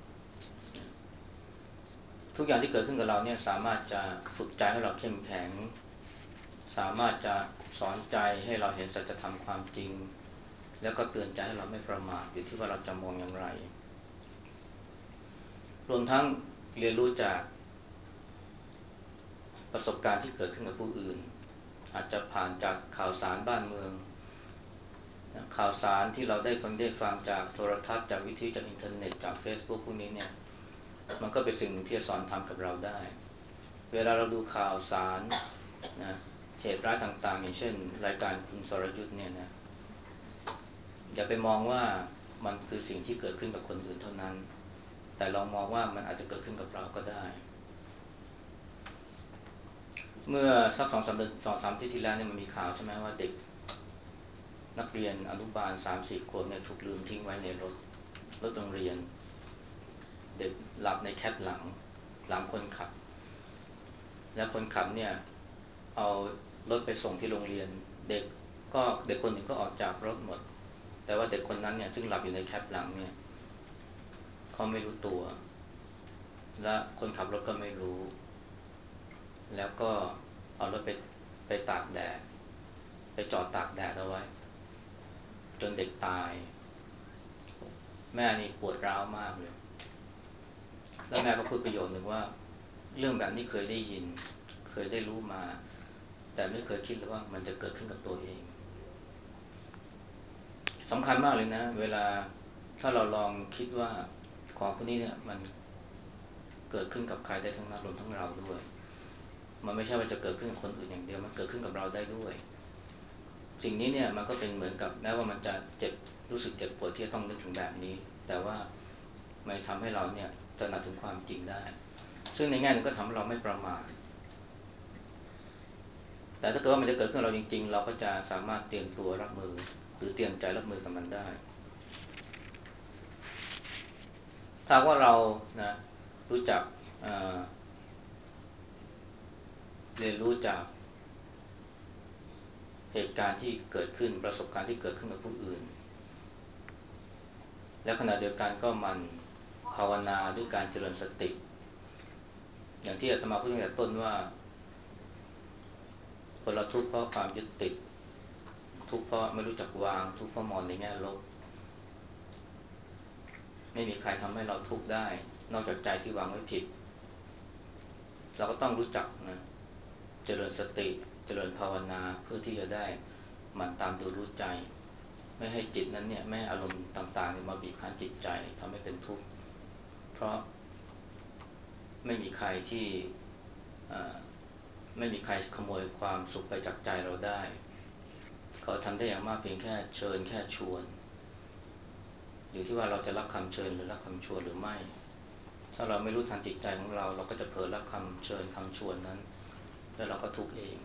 ทุกอย่างที่เกิดขึ้นกับเราเนี่ยสามารถจะฝึกใจให้เราเข้มแข็งสามารถจะสอนใจให้เราเห็นสัจธรรมความจริงแล้วก็เตือนใจให้เราไม่ประมาทอยู่ที่ว่าเราจะมองอย่างไรรวมทั้งเรียนรู้จากประสบการณ์ที่เกิดขึ้นกับผู้อื่นอาจจะผ่านจากข่าวสารบ้านเมืองข่าวสารที่เราได้ฟังได้ฟังจากโทรทัศน์จากวิทยุจากอินเทอร์เน็ตจาก Facebook พวกนี้เนี่ยมันก็เป็นสิ่งหนึ่งที่จะสอนทำกับเราได้เวลาเราดูข่าวสารนะเหตุร้ายต่างๆอย่างเช่นรายการคุณสรยุทธเนี่ยนะอย่าไปมองว่ามันคือสิ่งที่เกิดขึ้นกับคนอื่นเท่านั้นแต่ลองมองว่ามันอาจจะเกิดขึ้นกับเราก็ได้เมื่อสักสองสามเดือนสองสามที่ที่แล้วเนี่ยมันมีข่าวใช่ไหมว่าเด็กนักเรียนอนุบาลสามสี่ขวบเนี่ยถูกลืมทิ้งไว้ในรถรถโรงเรียนเด็กหลับในแคปหลังหลังคนขับแล้วคนขับเนี่ยเอารถไปส่งที่โรงเรียนเด็กก็เด็กคนหนึ่งก็ออกจากรถหมดแต่ว่าเด็กคนนั้นเนี่ยซึ่งหลับอยู่ในแคปหลังเนี่ยเขาไม่รู้ตัวและคนขับรถก็ไม่รู้แล้วก็เอารถไปไปตากแดดไปจอดตากแดดเอาไว้จนเด็กตายแม่นี่ปวดร้าวมากเลยแล้วแม่ก็พูดประโยชน์หนึ่งว่าเรื่องแบบนี้เคยได้ยินเคยได้รู้มาแต่ไม่เคยคิดเลยว่ามันจะเกิดขึ้นกับตัวเองสำคัญมากเลยนะเวลาถ้าเราลองคิดว่าของพวกนี้เนี่ยมันเกิดขึ้นกับใครได้ทั้งนั้นรวมทั้งเราด้วยมันไม่ใช่ว่าจะเกิดขึ้นกับคนอื่นอย่างเดียวมันเกิดขึ้นกับเราได้ด้วยสิ่งนี้เนี่ยมันก็เป็นเหมือนกับแม้ว่ามันจะเจ็บรู้สึกเจ็บปวดที่ต้องนึกถึงแบบนี้แต่ว่ามันทำให้เราเนี่ยตระหนักถึงความจริงได้ซึ่งในแง่นึงก็ทำให้เราไม่ประมาทแต่ถ้าเกิดว่ามันจะเกิดขึ้นกับเราจริงๆเราก็จะสามารถเตรียมตัวรับมือหรือเตรียมใจรับมือกับมันได้ถ้าว่าเรานะรู้จักเอ่อเรียนรู้จากเหตุการณ์ที่เกิดขึ้นประสบการณ์ที่เกิดขึ้นกับผู้อื่นและขณะเดียวกันก็มันภาวนาด้วยการเจริญสติอย่างที่อาตมาพูดตั้งแต่ต้นว่าคนเราทุกข์เพราะความยึดติดทุกข์เพราะไม่รู้จักวางทุกข์เพราะมองในแง่ลบไม่มีใครทำให้เราทุกข์ได้นอกจากใจที่วางไว้ผิดเราก็ต้องรู้จักนะเจริญสติเจริญภาวนาเพื่อที่จะได้หมั่นตามดูรู้ใจไม่ให้จิตนั้นเนี่ยไม่ให้อารมณ์ต่างๆมาบีบคั้นจิตใจทำให้เป็นทุกข์เพราะไม่มีใครที่ไม่มีใครขโมยความสุขไปจากใจเราได้เขาทำได้อย่างมากเพียงแค่เชิญแค่ชวนอยู่ที่ว่าเราจะรับคำเชิญหรือรับคำชวนหรือไม่ถ้าเราไม่รู้ทันจิตใจของเราเราก็จะเผลอรับคำเชิญคำชวนนั้นแล้วเราก็ทุกข์เอง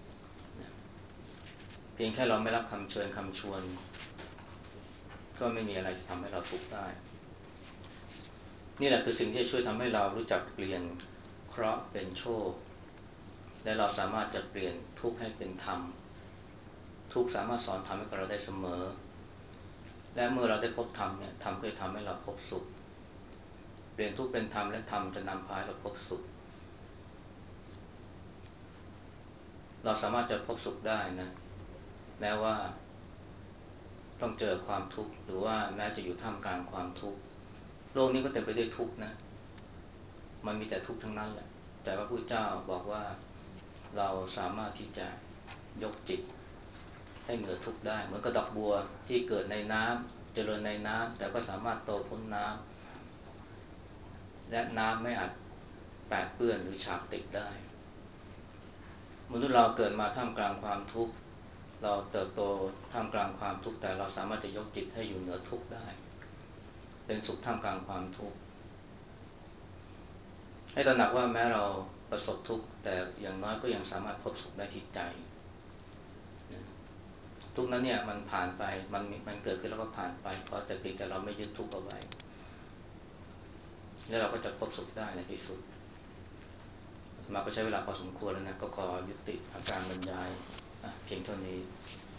เพียงแค่เราไม่รับคำเชิญคำชวนก็ไม่มีอะไรจะทำให้เราทุกข์ได้นี่แหละคือสิ่งที่ช่วยทำให้เรารู้จักเปลี่ยนเคราะห์เป็นโชคและเราสามารถจะเปลี่ยนทุกข์ให้เป็นธรรมทุกข์สามารถสอนธรรมให้กับเราได้เสมอและเมื่อเราได้พบธรรมเนี่ยธรรมก็จะทำให้เราพบสุขเปลี่ยนทุกข์เป็นธรรมและธรรมจะนำพาเราพบสุขเราสามารถจะพบสุขได้นะแม้ว่าต้องเจอความทุกข์หรือว่าแม้จะอยู่ท่ามกลางความทุกข์โลกนี้ก็เต็มไปด้วยทุกข์นะมันมีแต่ทุกข์ทั้งนั้นแหละแต่ว่าพระพุทธเจ้าบอกว่าเราสามารถที่จะยกจิตให้เหนือทุกข์ได้เหมือนกับดอกบัวที่เกิดในน้ำเจริญในน้ำแต่ก็สามารถโตพ้นน้ำและน้ำไม่อาจแปดเปื้อนหรือฉาบติดได้มนุษย์เราเกิดมาท่ามกลางความทุกข์เราเติบโตท่ามกลางความทุกข์แต่เราสามารถจะยกจิตให้อยู่เหนือทุกข์ได้เป็นสุขท่ามกลางความทุกข์ให้ตระหนักว่าแม้เราประสบทุกข์แต่อย่างน้อยก็ยังสามารถพบสุขได้ที่ใจทุกนั้นเนี่ยมันผ่านไปมันมันเกิดขึ้นแล้วก็ผ่านไปเพราะแต่เพียงแต่เราไม่ยึดทุกข์เอาไว้แล้วเราก็จะพบสุขได้ในที่สุดมาก็ใช้เวลาพอสมควรแล้วนะก็ขอยุติอาการบรรยายเพียงเท่านี้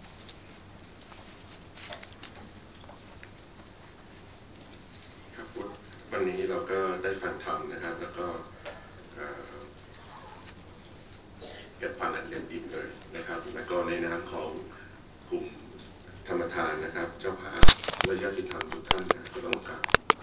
ครับวันนี้เราก็ได้ฟังธรรมนะครับแล้วก็เก็บฟังอันเต็มอิ่มเลยนะครับแล้วก็ในนามของกลุ่มธรรมทานนะครับเจ้าภาพและญาติธรรมทุกท่านนะก็ต้องกราบ